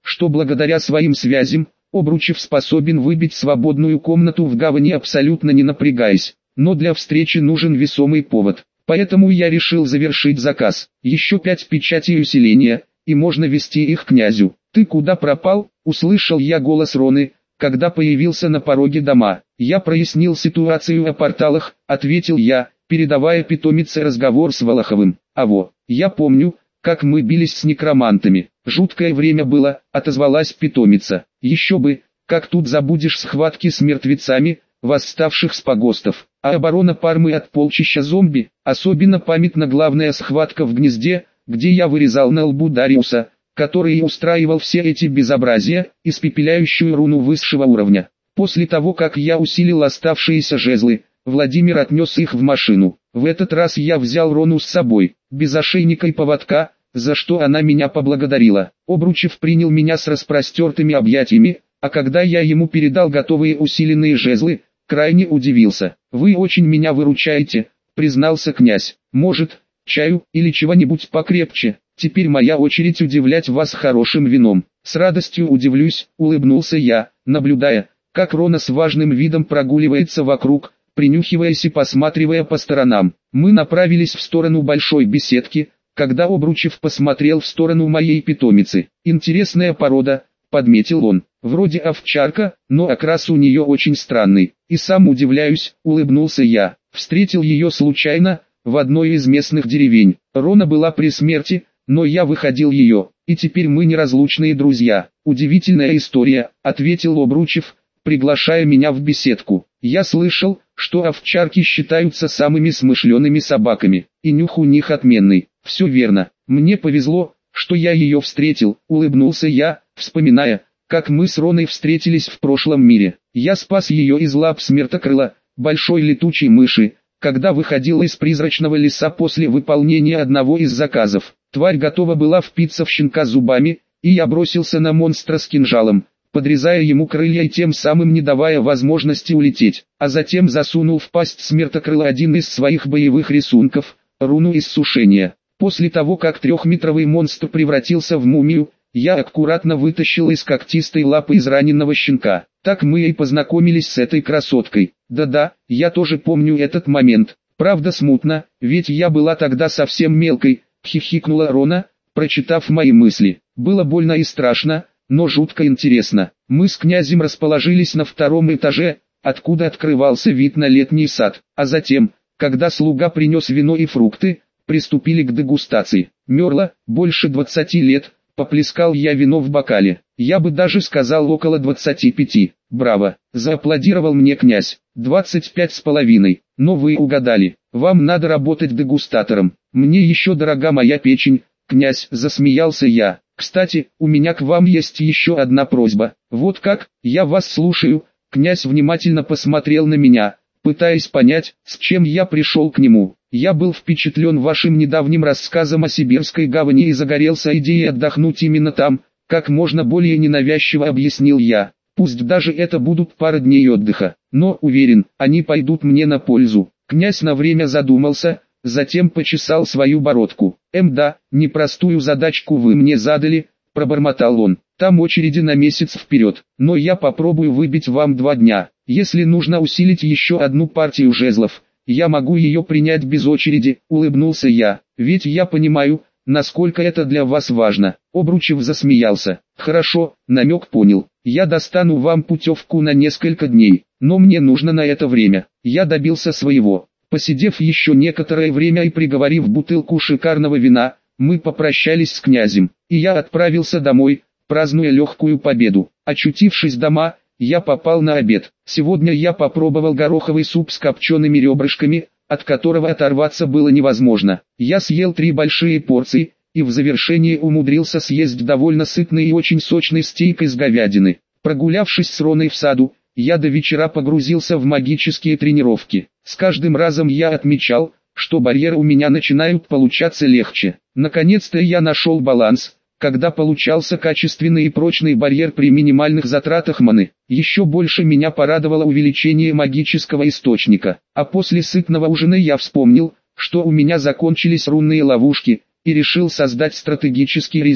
что благодаря своим связям, Обручев способен выбить свободную комнату в гавани абсолютно не напрягаясь. Но для встречи нужен весомый повод. Поэтому я решил завершить заказ. Еще пять печатей усиления, и можно вести их князю. «Ты куда пропал?» – услышал я голос Роны, когда появился на пороге дома. «Я прояснил ситуацию о порталах», – ответил я, передавая питомице разговор с Волоховым. «А во, я помню, как мы бились с некромантами. Жуткое время было», – отозвалась питомица. «Еще бы, как тут забудешь схватки с мертвецами, восставших с погостов. А оборона Пармы от полчища зомби, особенно памятна главная схватка в гнезде, где я вырезал на лбу Дариуса, который и устраивал все эти безобразия, испепеляющую руну высшего уровня. После того, как я усилил оставшиеся жезлы, Владимир отнес их в машину. В этот раз я взял Рону с собой, без ошейника и поводка, за что она меня поблагодарила. Обручев принял меня с распростертыми объятиями, а когда я ему передал готовые усиленные жезлы, крайне удивился. «Вы очень меня выручаете», — признался князь. «Может, чаю или чего-нибудь покрепче? Теперь моя очередь удивлять вас хорошим вином». «С радостью удивлюсь», — улыбнулся я, наблюдая, как Рона с важным видом прогуливается вокруг, принюхиваясь и посматривая по сторонам. Мы направились в сторону большой беседки, когда Обручев посмотрел в сторону моей питомицы. «Интересная порода», — подметил он. «Вроде овчарка, но окрас у нее очень странный. И сам удивляюсь», — улыбнулся я. «Встретил ее случайно, в одной из местных деревень. Рона была при смерти, но я выходил ее, и теперь мы неразлучные друзья». «Удивительная история», — ответил Обручев, приглашая меня в беседку. «Я слышал, что овчарки считаются самыми смышленными собаками, и нюх у них отменный». «Все верно. Мне повезло, что я ее встретил», — улыбнулся я, вспоминая, как мы с Роной встретились в прошлом мире. Я спас ее из лап Смертокрыла, большой летучей мыши, когда выходила из призрачного леса после выполнения одного из заказов. Тварь готова была впиться в щенка зубами, и я бросился на монстра с кинжалом, подрезая ему крылья и тем самым не давая возможности улететь, а затем засунул в пасть Смертокрыла один из своих боевых рисунков, руну иссушения. После того, как трехметровый монстр превратился в мумию, я аккуратно вытащил из когтистой лапы израненного щенка. Так мы и познакомились с этой красоткой. Да-да, я тоже помню этот момент. Правда смутно, ведь я была тогда совсем мелкой, хихикнула Рона, прочитав мои мысли. Было больно и страшно, но жутко интересно. Мы с князем расположились на втором этаже, откуда открывался вид на летний сад. А затем, когда слуга принес вино и фрукты, приступили к дегустации. Мерло, больше двадцати лет, поплескал я вино в бокале. Я бы даже сказал около двадцати пяти. Браво, зааплодировал мне князь. Двадцать пять с половиной. Но вы угадали. Вам надо работать дегустатором. Мне еще дорога моя печень. Князь, засмеялся я. Кстати, у меня к вам есть еще одна просьба. Вот как, я вас слушаю. Князь внимательно посмотрел на меня, пытаясь понять, с чем я пришел к нему. Я был впечатлен вашим недавним рассказом о Сибирской гавани и загорелся идеей отдохнуть именно там, как можно более ненавязчиво объяснил я. Пусть даже это будут пара дней отдыха, но, уверен, они пойдут мне на пользу. Князь на время задумался, затем почесал свою бородку. «Эм да, непростую задачку вы мне задали», — пробормотал он. «Там очереди на месяц вперед, но я попробую выбить вам два дня. Если нужно усилить еще одну партию жезлов, я могу ее принять без очереди», — улыбнулся я. «Ведь я понимаю, насколько это для вас важно». Обручев засмеялся. «Хорошо, намек понял. Я достану вам путевку на несколько дней, но мне нужно на это время». Я добился своего. Посидев еще некоторое время и приговорив бутылку шикарного вина, мы попрощались с князем, и я отправился домой, празднуя легкую победу. Очутившись дома, я попал на обед. Сегодня я попробовал гороховый суп с копчеными ребрышками, от которого оторваться было невозможно. Я съел три большие порции, и в завершении умудрился съесть довольно сытный и очень сочный стейк из говядины. Прогулявшись с Роной в саду, я до вечера погрузился в магические тренировки. С каждым разом я отмечал, что барьеры у меня начинают получаться легче. Наконец-то я нашел баланс, когда получался качественный и прочный барьер при минимальных затратах маны. Еще больше меня порадовало увеличение магического источника. А после сытного ужина я вспомнил, что у меня закончились рунные ловушки, и решил создать стратегический резерв.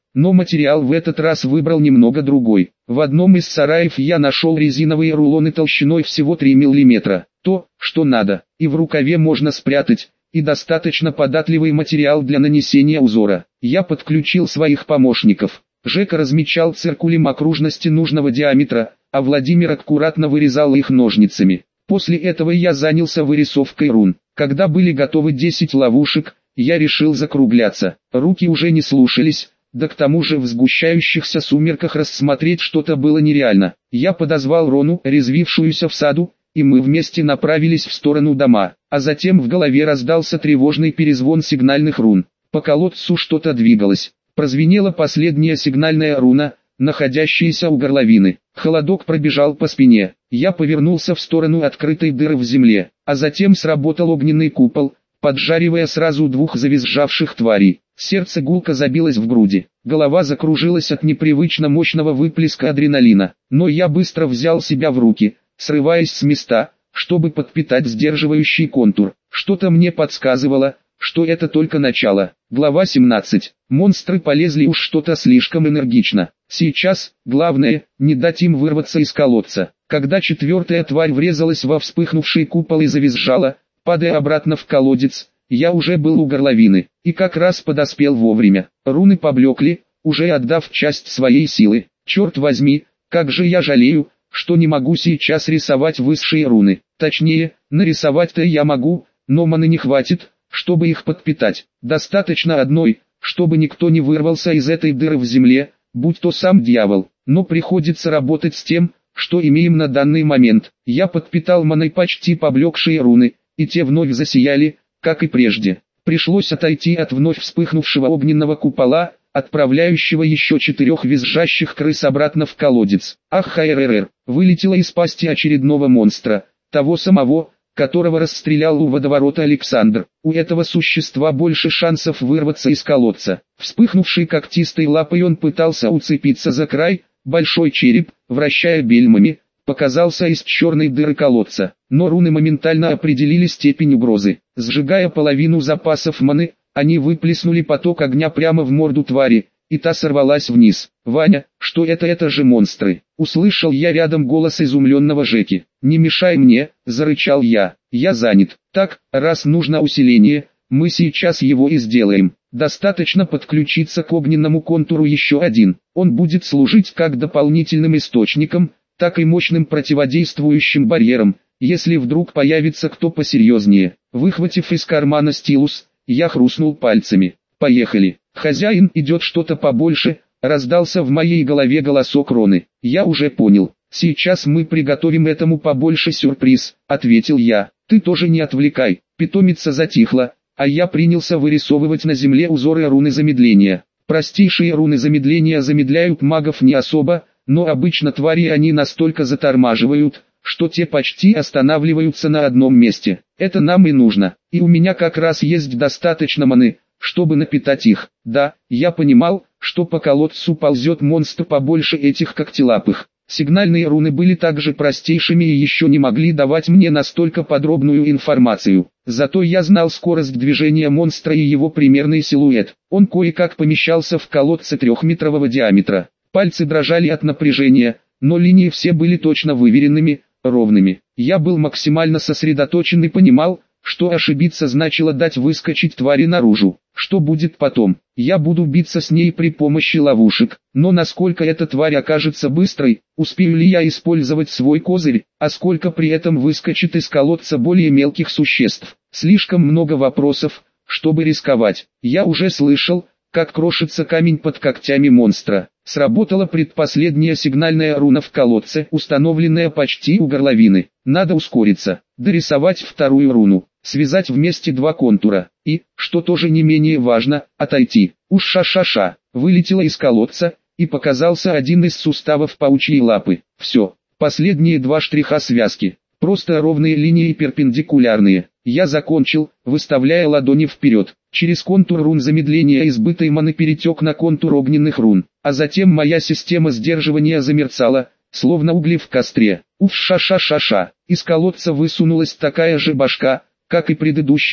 но материал в этот раз выбрал немного другой. В одном из сараев я нашел резиновые рулоны толщиной всего три миллиметра. То, что надо, и в рукаве можно спрятать, и достаточно податливый материал для нанесения узора. Я подключил своих помощников. Жека размечал циркулем окружности нужного диаметра, а Владимир аккуратно вырезал их ножницами. После этого я занялся вырисовкой рун. Когда были готовы десять ловушек, я решил закругляться. Руки уже не слушались, да к тому же в сгущающихся сумерках рассмотреть что-то было нереально. Я подозвал Рону, резвившуюся в саду, и мы вместе направились в сторону дома, а затем в голове раздался тревожный перезвон сигнальных рун. По колодцу что-то двигалось. Прозвенела последняя сигнальная руна, находящаяся у горловины. Холодок пробежал по спине. Я повернулся в сторону открытой дыры в земле, а затем сработал огненный купол, поджаривая сразу двух завизжавших тварей. Сердце гулко забилось в груди. Голова закружилась от непривычно мощного выплеска адреналина. Но я быстро взял себя в руки, срываясь с места, чтобы подпитать сдерживающий контур. Что-то мне подсказывало, что это только начало. Глава семнадцать. Монстры полезли уж что-то слишком энергично. Сейчас, главное, не дать им вырваться из колодца. Когда четвертая тварь врезалась во вспыхнувший купол и завизжала, падая обратно в колодец, я уже был у горловины, и как раз подоспел вовремя. Руны поблекли, уже отдав часть своей силы. Черт возьми, как же я жалею, что не могу сейчас рисовать высшие руны. Точнее, нарисовать-то я могу, но маны не хватит, чтобы их подпитать. Достаточно одной, чтобы никто не вырвался из этой дыры в земле, будь то сам дьявол. Но приходится работать с тем, что имеем на данный момент. Я подпитал маной почти поблекшие руны, и те вновь засияли, как и прежде. Пришлось отойти от вновь вспыхнувшего огненного купола, отправляющего еще четырех визжащих крыс обратно в колодец. Ах, ха-эр-эр-эр, вылетело из пасти очередного монстра, того самого, которого расстрелял у водоворота Александр. У этого существа больше шансов вырваться из колодца. Вспыхнувший когтистой лапой он пытался уцепиться за край, большой череп, вращая бельмами, показался из черной дыры колодца. Но руны моментально определили степень угрозы. Сжигая половину запасов маны, они выплеснули поток огня прямо в морду твари, и та сорвалась вниз. «Ваня, что это это же монстры?» Услышал я рядом голос изумленного Жеки. «Не мешай мне», — зарычал я. «Я занят. Так, раз нужно усиление, мы сейчас его и сделаем. Достаточно подключиться к огненному контуру еще один. Он будет служить как дополнительным источником, так и мощным противодействующим барьером, если вдруг появится кто посерьезнее». Выхватив из кармана стилус, я хрустнул пальцами. «Поехали. Хозяин, идет что-то побольше», — раздался в моей голове голосок Роны. «Я уже понял. Сейчас мы приготовим этому побольше сюрприз», — ответил я. «Ты тоже не отвлекай». Питомица затихла, а я принялся вырисовывать на земле узоры руны замедления. Простейшие руны замедления замедляют магов не особо, но обычно твари они настолько затормаживают, что те почти останавливаются на одном месте. Это нам и нужно, и у меня как раз есть достаточно маны, чтобы напитать их. Да, я понимал, что по колодцу ползет монстр побольше этих когтелапых. Сигнальные руны были также простейшими и еще не могли давать мне настолько подробную информацию. Зато я знал скорость движения монстра и его примерный силуэт. Он кое-как помещался в колодце трехметрового диаметра. Пальцы дрожали от напряжения, но линии все были точно выверенными, ровными. Я был максимально сосредоточен и понимал, что ошибиться значило дать выскочить твари наружу. Что будет потом? Я буду биться с ней при помощи ловушек, но насколько эта тварь окажется быстрой, успею ли я использовать свой козырь, а сколько при этом выскочит из колодца более мелких существ? Слишком много вопросов, чтобы рисковать. Я уже слышал, как крошится камень под когтями монстра. Сработала предпоследняя сигнальная руна в колодце, установленная почти у горловины. Надо ускориться, дорисовать вторую руну, связать вместе два контура, и, что тоже не менее важно, отойти. Уж ша-ша-ша, вылетела из колодца, и показался один из суставов паучьей лапы. Все, последние два штриха связки, просто ровные линии перпендикулярные. Я закончил, выставляя ладони вперед. Через контур рун замедления избытой маны перетек на контур огненных рун, а затем моя система сдерживания замерцала, словно угли в костре. Уф, ша-ша-ша-ша, из колодца высунулась такая же башка, как и предыдущего,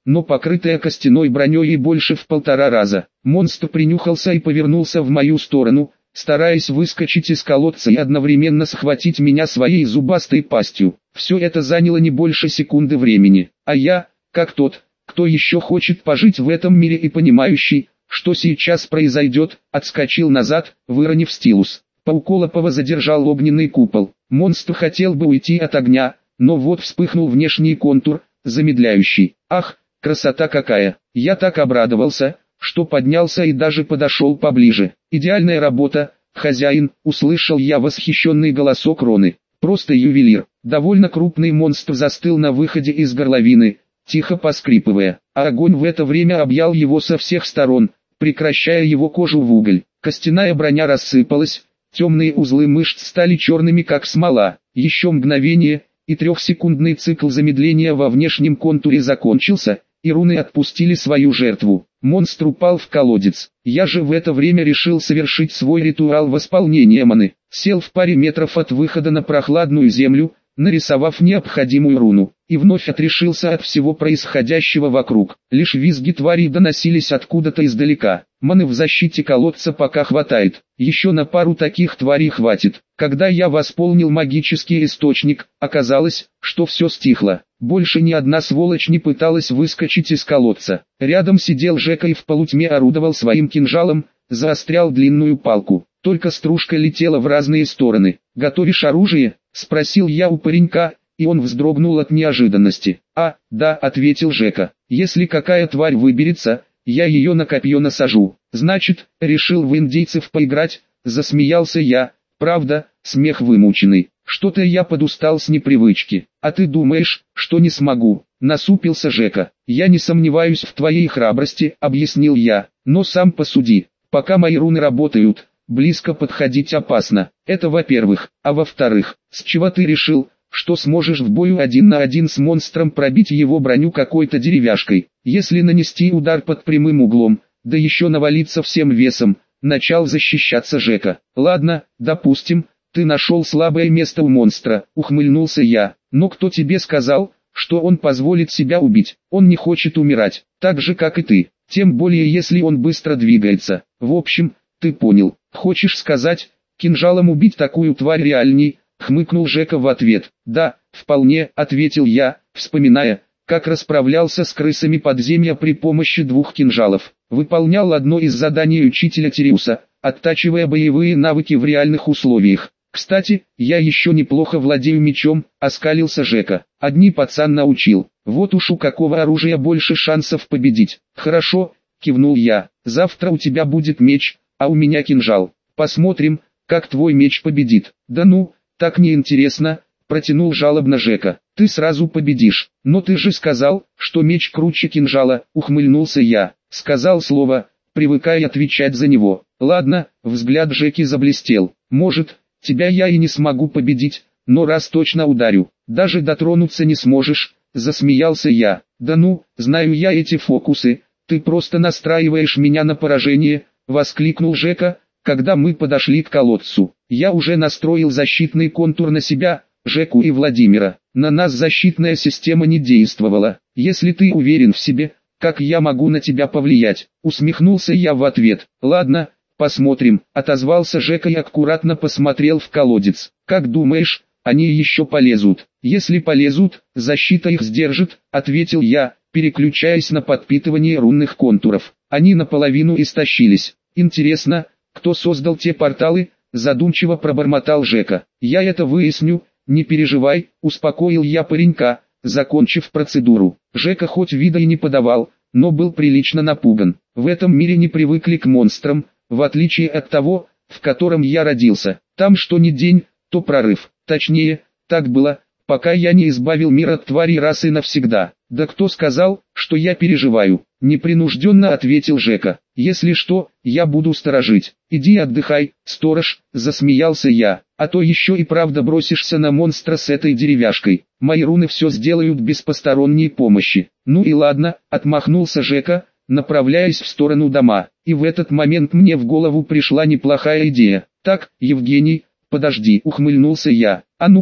но покрытая костяной броней и больше в полтора раза. Монстр принюхался и повернулся в мою сторону, стараясь выскочить из колодца и одновременно схватить меня своей зубастой пастью. Все это заняло не больше секунды времени, а я, как тот, кто еще хочет пожить в этом мире и понимающий, что сейчас произойдет, отскочил назад, выронив стилус. Пауколопова задержал огненный купол. Монстр хотел бы уйти от огня, но вот вспыхнул внешний контур, замедляющий. Ах, красота какая! Я так обрадовался, что поднялся и даже подошел поближе. Идеальная работа, хозяин, услышал я восхищенный голосок Роны. Просто ювелир. Довольно крупный монстр застыл на выходе из горловины, тихо поскрипывая, а огонь в это время объял его со всех сторон, прекращая его кожу в уголь. Костяная броня рассыпалась, темные узлы мышц стали черными как смола. Еще мгновение, и трехсекундный цикл замедления во внешнем контуре закончился, и руны отпустили свою жертву. Монстр упал в колодец. Я же в это время решил совершить свой ритуал восполнения маны. Сел в паре метров от выхода на прохладную землю, нарисовав необходимую руну, и вновь отрешился от всего происходящего вокруг. Лишь визги тварей доносились откуда-то издалека. Маны в защите колодца пока хватает, еще на пару таких тварей хватит. Когда я восполнил магический источник, оказалось, что все стихло. Больше ни одна сволочь не пыталась выскочить из колодца. Рядом сидел Жека и в полутьме орудовал своим кинжалом, заострял длинную палку. Только стружка летела в разные стороны. «Готовишь оружие?» — спросил я у паренька, и он вздрогнул от неожиданности. «А, да», — ответил Жека. «Если какая тварь выберется, я ее на копье насажу». «Значит, решил в индейцев поиграть?» — засмеялся я. Правда, смех вымученный. Что-то я подустал с непривычки. «А ты думаешь, что не смогу?» — насупился Жека. «Я не сомневаюсь в твоей храбрости», — объяснил я. «Но сам посуди, пока мои руны работают, близко подходить опасно. Это во-первых. А во-вторых, с чего ты решил, что сможешь в бою один на один с монстром пробить его броню какой-то деревяшкой? Если нанести удар под прямым углом, да еще навалиться всем весом», — начал защищаться Жека. «Ладно, допустим, ты нашел слабое место у монстра», — ухмыльнулся я. «Но кто тебе сказал, что он позволит себя убить? Он не хочет умирать, так же как и ты, тем более если он быстро двигается. В общем, ты понял. Хочешь сказать, кинжалом убить такую тварь реальней?» — хмыкнул Жека в ответ. «Да, вполне», — ответил я, вспоминая, как расправлялся с крысами подземья при помощи двух кинжалов. Выполнял одно из заданий учителя Тириуса, оттачивая боевые навыки в реальных условиях. «Кстати, я еще неплохо владею мечом», — оскалился Жека. «Одни пацан научил. Вот уж у какого оружия больше шансов победить». «Хорошо», — кивнул я. «Завтра у тебя будет меч, а у меня кинжал. Посмотрим, как твой меч победит». «Да ну, так неинтересно», — протянул жалобно Жека. «Ты сразу победишь». «Но ты же сказал, что меч круче кинжала», — ухмыльнулся я. Сказал слово, привыкай отвечать за него. «Ладно», — взгляд Жеки заблестел. «Может, тебя я и не смогу победить, но раз точно ударю, даже дотронуться не сможешь», — засмеялся я. «Да ну, знаю я эти фокусы, ты просто настраиваешь меня на поражение», — воскликнул Жека, когда мы подошли к колодцу. «Я уже настроил защитный контур на себя, Жеку и Владимира. На нас защитная система не действовала. Если ты уверен в себе, как я могу на тебя повлиять?» — усмехнулся я в ответ. «Ладно, посмотрим», — отозвался Жека и аккуратно посмотрел в колодец. «Как думаешь, они еще полезут?» «Если полезут, защита их сдержит», — ответил я, переключаясь на подпитывание рунных контуров. Они наполовину истощились. «Интересно, кто создал те порталы?» — задумчиво пробормотал Жека. «Я это выясню, не переживай», — успокоил я паренька, закончив процедуру. Жека хоть вида и не подавал, но был прилично напуган. В этом мире не привыкли к монстрам, в отличие от того, в котором я родился. Там что ни день, то прорыв. Точнее, так было, пока я не избавил мир от тварей раз и навсегда. «Да кто сказал, что я переживаю?» — непринужденно ответил Жека. «Если что, я буду сторожить. Иди отдыхай, сторож», — засмеялся я. «А то еще и правда бросишься на монстра с этой деревяшкой. Мои руны все сделают без посторонней помощи». «Ну и ладно», — отмахнулся Жека, направляясь в сторону дома. И в этот момент мне в голову пришла неплохая идея. «Так, Евгений, подожди», — ухмыльнулся я. «А ну-ка,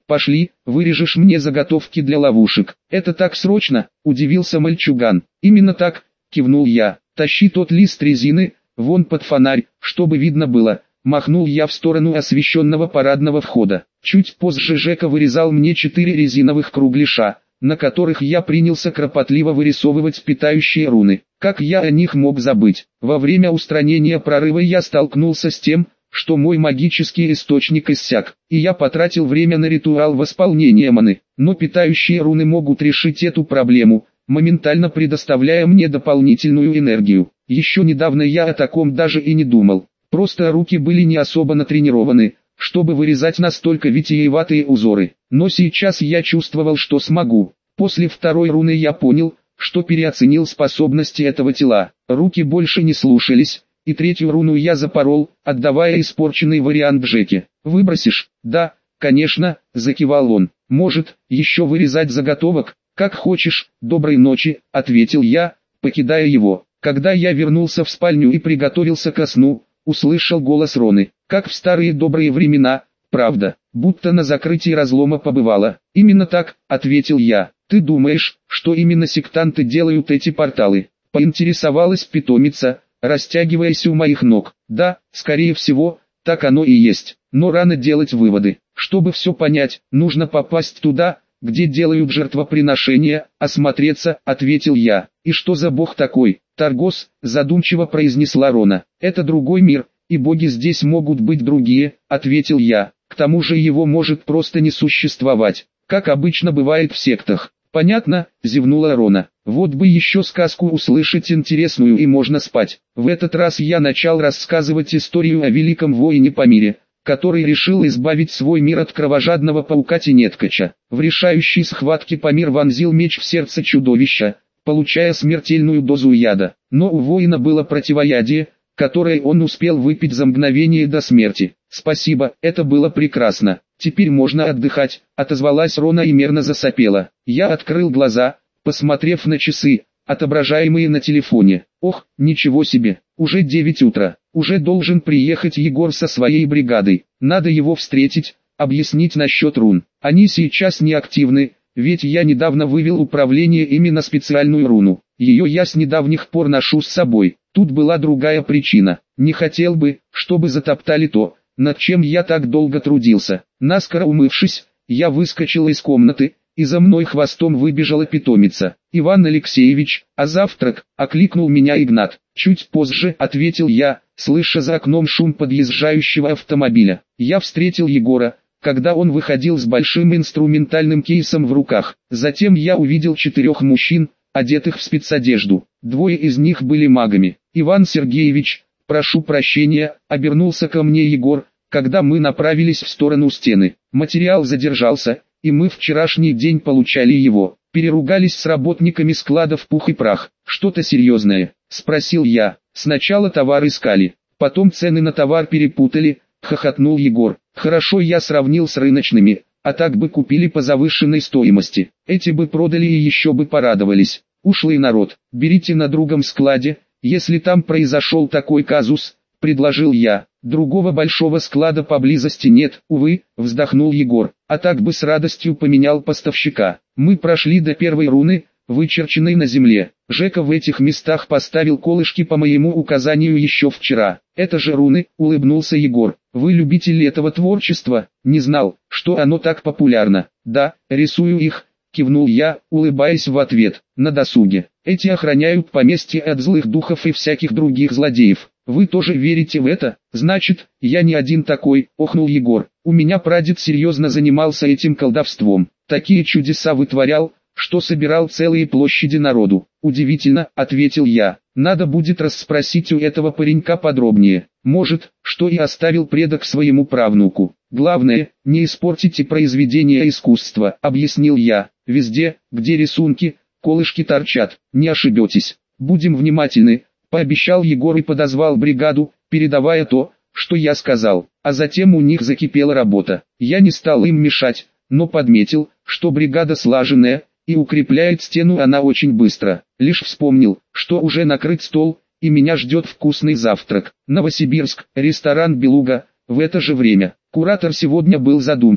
Пошли, вырежешь мне заготовки для ловушек. Это так срочно, удивился мальчуган. Именно так, кивнул я. Тащи тот лист резины, вон под фонарь, чтобы видно было. Махнул я в сторону освещенного парадного входа. Чуть позже Жека вырезал мне четыре резиновых кругляша, на которых я принялся кропотливо вырисовывать питающие руны. Как я о них мог забыть? Во время устранения прорыва я столкнулся с тем, что мой магический источник иссяк, и я потратил время на ритуал восполнения маны. Но питающие руны могут решить эту проблему, моментально предоставляя мне дополнительную энергию. Еще недавно я о таком даже и не думал. Просто руки были не особо натренированы, чтобы вырезать настолько витиеватые узоры. Но сейчас я чувствовал, что смогу. После второй руны я понял, что переоценил способности этого тела. Руки больше не слушались, и третью руну я запорол, отдавая испорченный вариант Жеке. «Выбросишь?» «Да, конечно», — закивал он. «Может, еще вырезать заготовок?» «Как хочешь, доброй ночи», — ответил я, покидая его. Когда я вернулся в спальню и приготовился ко сну, услышал голос Роны. Как в старые добрые времена, правда, будто на закрытии разлома побывала. «Именно так», — ответил я. «Ты думаешь, что именно сектанты делают эти порталы?» — поинтересовалась питомица, растягиваясь у моих ног. «Да, скорее всего, так оно и есть. Но рано делать выводы. Чтобы все понять, нужно попасть туда, где делают жертвоприношения, осмотреться», — ответил я. «И что за бог такой?» «Таргос», — задумчиво произнесла Рона. «Это другой мир, и боги здесь могут быть другие», — ответил я. «К тому же его может просто не существовать, как обычно бывает в сектах». «Понятно», — зевнула Рона. «Вот бы еще сказку услышать интересную, и можно спать». В этот раз я начал рассказывать историю о великом воине Памире, который решил избавить свой мир от кровожадного паука Тенеткача. В решающей схватке Памир вонзил меч в сердце чудовища, получая смертельную дозу яда. Но у воина было противоядие, которое он успел выпить за мгновение до смерти. «Спасибо, это было прекрасно. Теперь можно отдыхать», — отозвалась Рона и мерно засопела. Я открыл глаза, посмотрев на часы, отображаемые на телефоне. Ох, ничего себе, уже девять утра. Уже должен приехать Егор со своей бригадой. Надо его встретить, объяснить насчет рун. Они сейчас не активны, ведь я недавно вывел управление ими на специальную руну. Ее я с недавних пор ношу с собой. Тут была другая причина. Не хотел бы, чтобы затоптали то, над чем я так долго трудился. Наскоро умывшись, я выскочил из комнаты, и за мной хвостом выбежала питомица. «Иван Алексеевич, а завтрак?» — окликнул меня Игнат. «Чуть позже», — ответил я, слыша за окном шум подъезжающего автомобиля. Я встретил Егора, когда он выходил с большим инструментальным кейсом в руках. Затем я увидел четырех мужчин, одетых в спецодежду. Двое из них были магами. «Иван Сергеевич, прошу прощения», — обернулся ко мне Егор, когда мы направились в сторону стены. «Материал задержался, и мы вчерашний день получали его». Переругались с работниками склада в пух и прах. «Что-то серьезное?» — спросил я. «Сначала товар искали, потом цены на товар перепутали», — хохотнул Егор. «Хорошо, я сравнил с рыночными, а так бы купили по завышенной стоимости. Эти бы продали и еще бы порадовались. Ушлый народ, берите на другом складе, если там произошел такой казус», — предложил я. «Другого большого склада поблизости нет, увы», — вздохнул Егор. «А так бы с радостью поменял поставщика». Мы прошли до первой руны, вычерченной на земле. Жека в этих местах поставил колышки по моему указанию еще вчера. «Это же руны», — улыбнулся Егор. «Вы любитель этого творчества?» «Не знал, что оно так популярно». «Да, рисую их», — кивнул я, улыбаясь в ответ. «На досуге. Эти охраняют поместье от злых духов и всяких других злодеев». «Вы тоже верите в это?» «Значит, я не один такой», — охнул Егор. «У меня прадед серьезно занимался этим колдовством. Такие чудеса вытворял, что собирал целые площади народу». «Удивительно», — ответил я. «Надо будет расспросить у этого паренька подробнее. Может, что и оставил предок своему правнуку. Главное, не испортите произведение искусства», — объяснил я. «Везде, где рисунки, колышки торчат, не ошибетесь. Будем внимательны», — пообещал Егор и подозвал бригаду, передавая то, что я сказал. А затем у них закипела работа. Я не стал им мешать, но подметил, что бригада слаженная, и укрепляет стену она очень быстро. Лишь вспомнил, что уже накрыт стол, и меня ждет вкусный завтрак. Новосибирск, ресторан «Белуга», в это же время. Куратор сегодня был задумчив.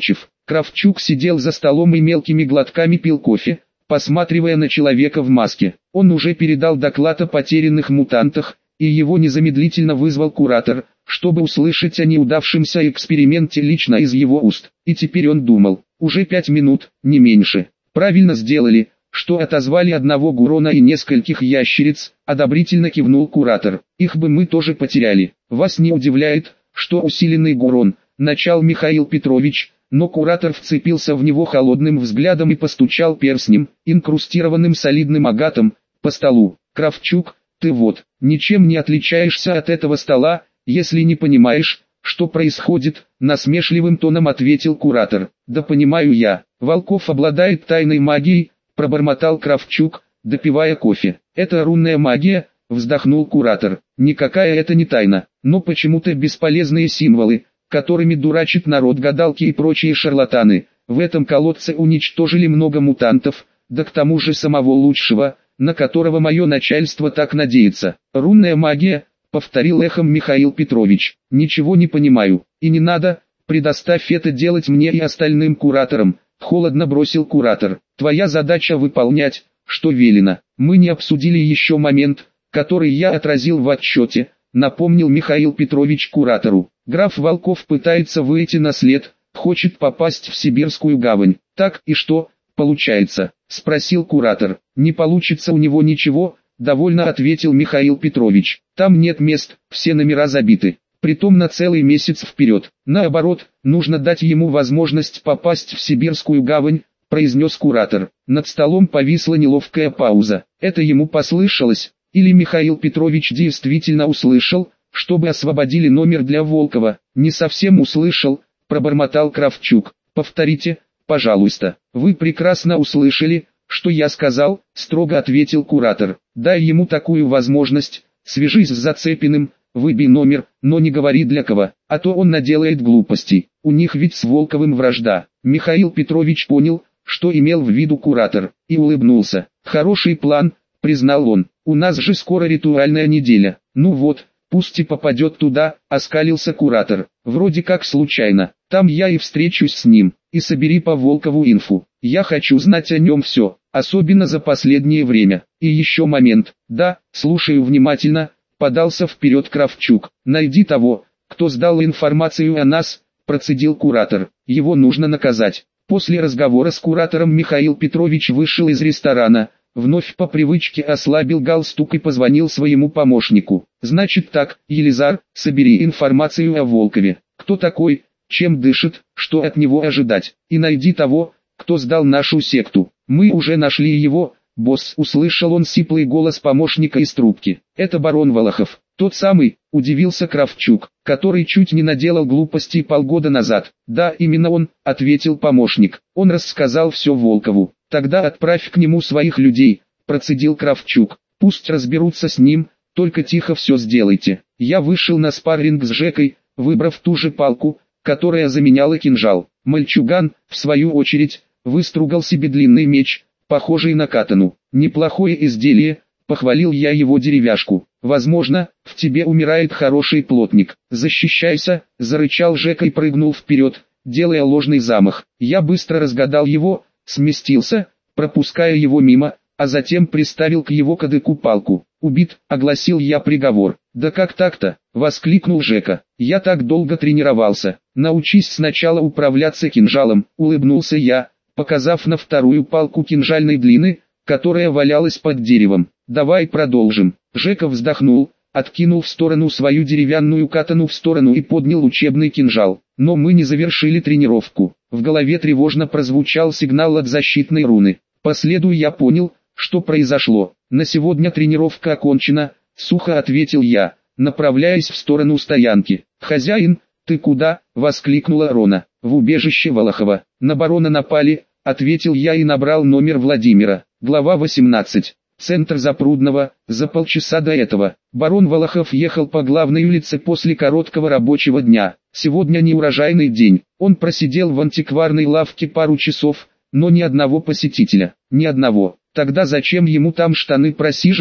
Кравчук сидел за столом и мелкими глотками пил кофе, посматривая на человека в маске. Он уже передал доклад о потерянных мутантах, и его незамедлительно вызвал куратор, чтобы услышать о неудавшемся эксперименте лично из его уст. И теперь он думал, уже пять минут, не меньше. Правильно сделали, что отозвали одного гурона и нескольких ящериц, одобрительно кивнул куратор. Их бы мы тоже потеряли. Вас не удивляет, что усиленный гурон, начал Михаил Петрович, но куратор вцепился в него холодным взглядом и постучал перстнем, инкрустированным солидным агатом, по столу. Кравчук, ты вот, ничем не отличаешься от этого стола, если не понимаешь, что происходит, насмешливым тоном ответил куратор. Да понимаю я, Волков обладает тайной магией, пробормотал Кравчук, допивая кофе. Это рунная магия, вздохнул куратор. Никакая это не тайна, но почему-то бесполезные символы, которыми дурачит народ гадалки и прочие шарлатаны. В этом колодце уничтожили много мутантов, да к тому же самого лучшего, на которого мое начальство так надеется. Рунная магия, повторил эхом Михаил Петрович. Ничего не понимаю, и не надо, предоставь это делать мне и остальным кураторам, холодно бросил куратор. Твоя задача выполнять, что велено. Мы не обсудили еще момент, который я отразил в отчете, напомнил Михаил Петрович куратору. Граф Волков пытается выйти на след, хочет попасть в Сибирскую гавань. Так и что, получается? Спросил куратор. Не получится у него ничего, довольно ответил Михаил Петрович. Там нет мест, все номера забиты. Притом на целый месяц вперед. Наоборот, нужно дать ему возможность попасть в Сибирскую гавань, произнес куратор. Над столом повисла неловкая пауза. Это ему послышалось, или Михаил Петрович действительно услышал, чтобы освободили номер для Волкова? Не совсем услышал, пробормотал Кравчук. Повторите, пожалуйста. Вы прекрасно услышали, что я сказал, строго ответил куратор. Дай ему такую возможность, свяжись с Зацепиным, выбей номер, но не говори для кого, а то он наделает глупостей. У них ведь с Волковым вражда. Михаил Петрович понял, что имел в виду куратор, и улыбнулся. Хороший план, признал он. У нас же скоро ритуальная неделя. Ну вот, пусть и попадет туда, оскалился куратор. Вроде как случайно. Там я и встречусь с ним. И собери по Волкову инфу. Я хочу знать о нем все, особенно за последнее время. И еще момент. Да, слушаю внимательно, подался вперед Кравчук. Найди того, кто сдал информацию о нас, процедил куратор. Его нужно наказать. После разговора с куратором Михаил Петрович вышел из ресторана, вновь по привычке ослабил галстук и позвонил своему помощнику. Значит так, Елизар, собери информацию о Волкове. Кто такой, чем дышит, что от него ожидать, и найди того, кто сдал нашу секту. Мы уже нашли его, босс, услышал он сиплый голос помощника из трубки. Это барон Волохов, тот самый, удивился Кравчук, который чуть не наделал глупостей полгода назад. Да, именно он, ответил помощник. Он рассказал все Волкову. Тогда отправь к нему своих людей, процедил Кравчук. Пусть разберутся с ним, только тихо все сделайте. Я вышел на спарринг с Жекой, выбрав ту же палку, которая заменяла кинжал. Мальчуган, в свою очередь, выстругал себе длинный меч, похожий на катану. Неплохое изделие, похвалил я его деревяшку. Возможно, в тебе умирает хороший плотник. Защищайся, зарычал Жека и прыгнул вперед, делая ложный замах. Я быстро разгадал его, сместился, пропуская его мимо, а затем приставил к его кадыку палку. «Убит», — огласил я приговор. «Да как так-то?» — воскликнул Жека. «Я так долго тренировался. Научись сначала управляться кинжалом», — улыбнулся я, показав на вторую палку кинжальной длины, которая валялась под деревом. «Давай продолжим». Жека вздохнул, откинул в сторону свою деревянную катану в сторону и поднял учебный кинжал. Но мы не завершили тренировку. В голове тревожно прозвучал сигнал от защитной руны. По следу я понял, что произошло. На сегодня тренировка окончена, сухо ответил я, направляясь в сторону стоянки. «Хозяин, ты куда?» — воскликнула Рона. «В убежище Волохова. На барона напали», — ответил я и набрал номер Владимира. Глава восемнадцать. Центр Запрудного. За полчаса до этого барон Волохов ехал по главной улице после короткого рабочего дня. Сегодня не урожайный день. Он просидел в антикварной лавке пару часов, но ни одного посетителя. Ни одного. Тогда зачем ему там штаны просиживать?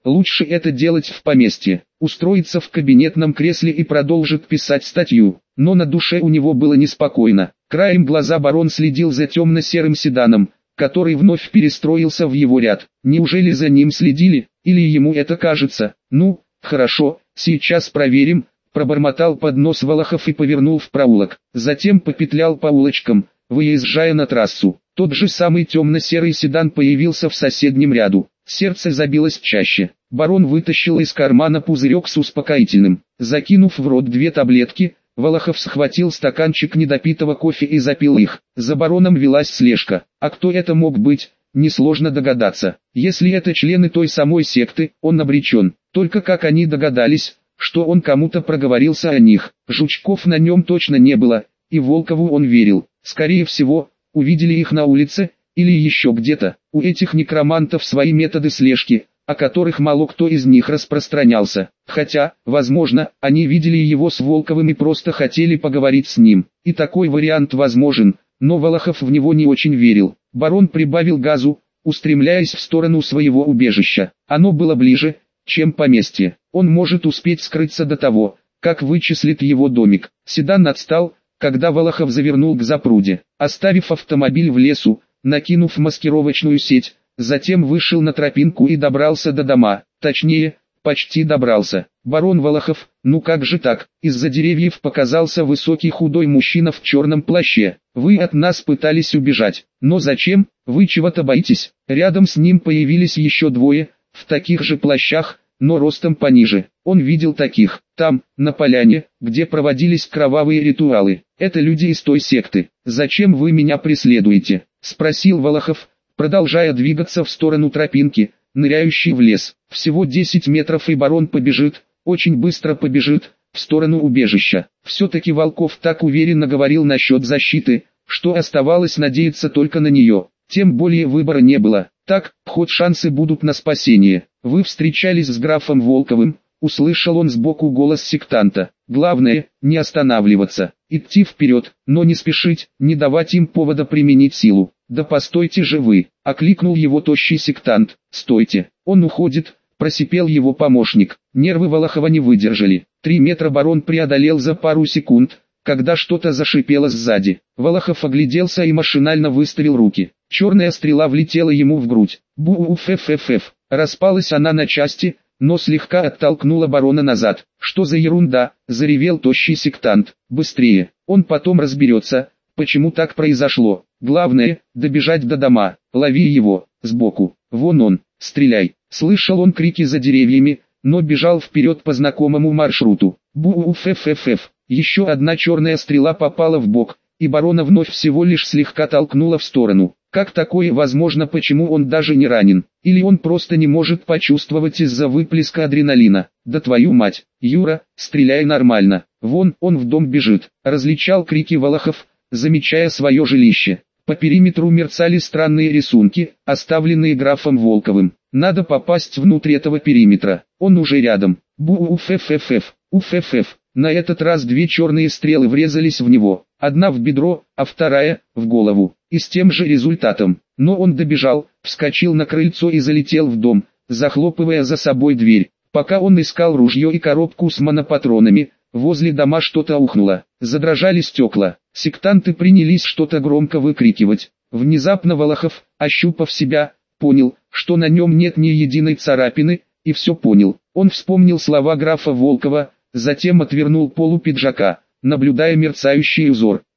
Лучше это делать в поместье, устроиться в кабинетном кресле и продолжить писать статью. Но на душе у него было неспокойно. Краем глаза барон следил за темно-серым седаном, который вновь перестроился в его ряд. Неужели за ним следили, или ему это кажется? Ну, хорошо, сейчас проверим, пробормотал под нос Волохов и повернул в проулок. Затем попетлял по улочкам, выезжая на трассу. Тот же самый темно-серый седан появился в соседнем ряду. Сердце забилось чаще. Барон вытащил из кармана пузырек с успокоительным. Закинув в рот две таблетки, Волохов схватил стаканчик недопитого кофе и запил их. За бароном велась слежка. А кто это мог быть, несложно догадаться. Если это члены той самой секты, он обречен. Только как они догадались, что он кому-то проговорился о них? Жучков на нем точно не было, и Волкову он верил. Скорее всего, увидели их на улице, или еще где-то. У этих некромантов свои методы слежки, о которых мало кто из них распространялся. Хотя, возможно, они видели его с Волковым и просто хотели поговорить с ним. И такой вариант возможен, но Волохов в него не очень верил. Барон прибавил газу, устремляясь в сторону своего убежища. Оно было ближе, чем поместье. Он может успеть скрыться до того, как вычислит его домик. Седан отстал, когда Волохов завернул к запруде. Оставив автомобиль в лесу, накинув маскировочную сеть, затем вышел на тропинку и добрался до дома, точнее, почти добрался. Барон Волохов, ну как же так, из-за деревьев показался высокий худой мужчина в черном плаще. Вы от нас пытались убежать, но зачем, вы чего-то боитесь? Рядом с ним появились еще двое, в таких же плащах, но ростом пониже. Он видел таких, там, на поляне, где проводились кровавые ритуалы. Это люди из той секты. Зачем вы меня преследуете? Спросил Волохов, продолжая двигаться в сторону тропинки, ныряющей в лес. Всего десять метров и барон побежит, очень быстро побежит, в сторону убежища. Все-таки Волков так уверенно говорил насчет защиты, что оставалось надеяться только на нее. Тем более выбора не было. Так, хоть шансы будут на спасение. Вы встречались с графом Волковым, услышал он сбоку голос сектанта. Главное, не останавливаться, идти вперед, но не спешить, не давать им повода применить силу. Да постойте же вы, окликнул его тощий сектант. Стойте, он уходит, просипел его помощник. Нервы Волохова не выдержали. Три метра барон преодолел за пару секунд, когда что-то зашипело сзади. Волохов огляделся и машинально выставил руки. Черная стрела влетела ему в грудь. Бу-ф-ф-ф-ф. Распалась она на части, но слегка оттолкнула барона назад. Что за ерунда, заревел тощий сектант. Быстрее, он потом разберется, почему так произошло. Главное, добежать до дома. Лови его, сбоку. Вон он, стреляй. Слышал он крики за деревьями, но бежал вперед по знакомому маршруту. Бу-ф-ф-ф. Еще одна черная стрела попала в бок, и барона вновь всего лишь слегка толкнула в сторону. Как такое возможно, почему он даже не ранен? Или он просто не может почувствовать из-за выплеска адреналина? Да твою мать, Юра, стреляй нормально. Вон он в дом бежит. Различал крики Волохов, замечая свое жилище. По периметру мерцали странные рисунки, оставленные графом Волковым. Надо попасть внутрь этого периметра. Он уже рядом. Бу-уф-ф-ф-ф, уф-ф-ф. На этот раз две черные стрелы врезались в него. Одна в бедро, а вторая – в голову. И с тем же результатом. Но он добежал, вскочил на крыльцо и залетел в дом, захлопывая за собой дверь. Пока он искал ружье и коробку с монопатронами, возле дома что-то ухнуло. Задрожали стекла. Сектанты принялись что-то громко выкрикивать. Внезапно Волохов, ощупав себя, понял, что на нем нет ни единой царапины, и все понял. Он вспомнил слова графа Волкова, затем отвернул полу пиджака, наблюдая мерцающий узор.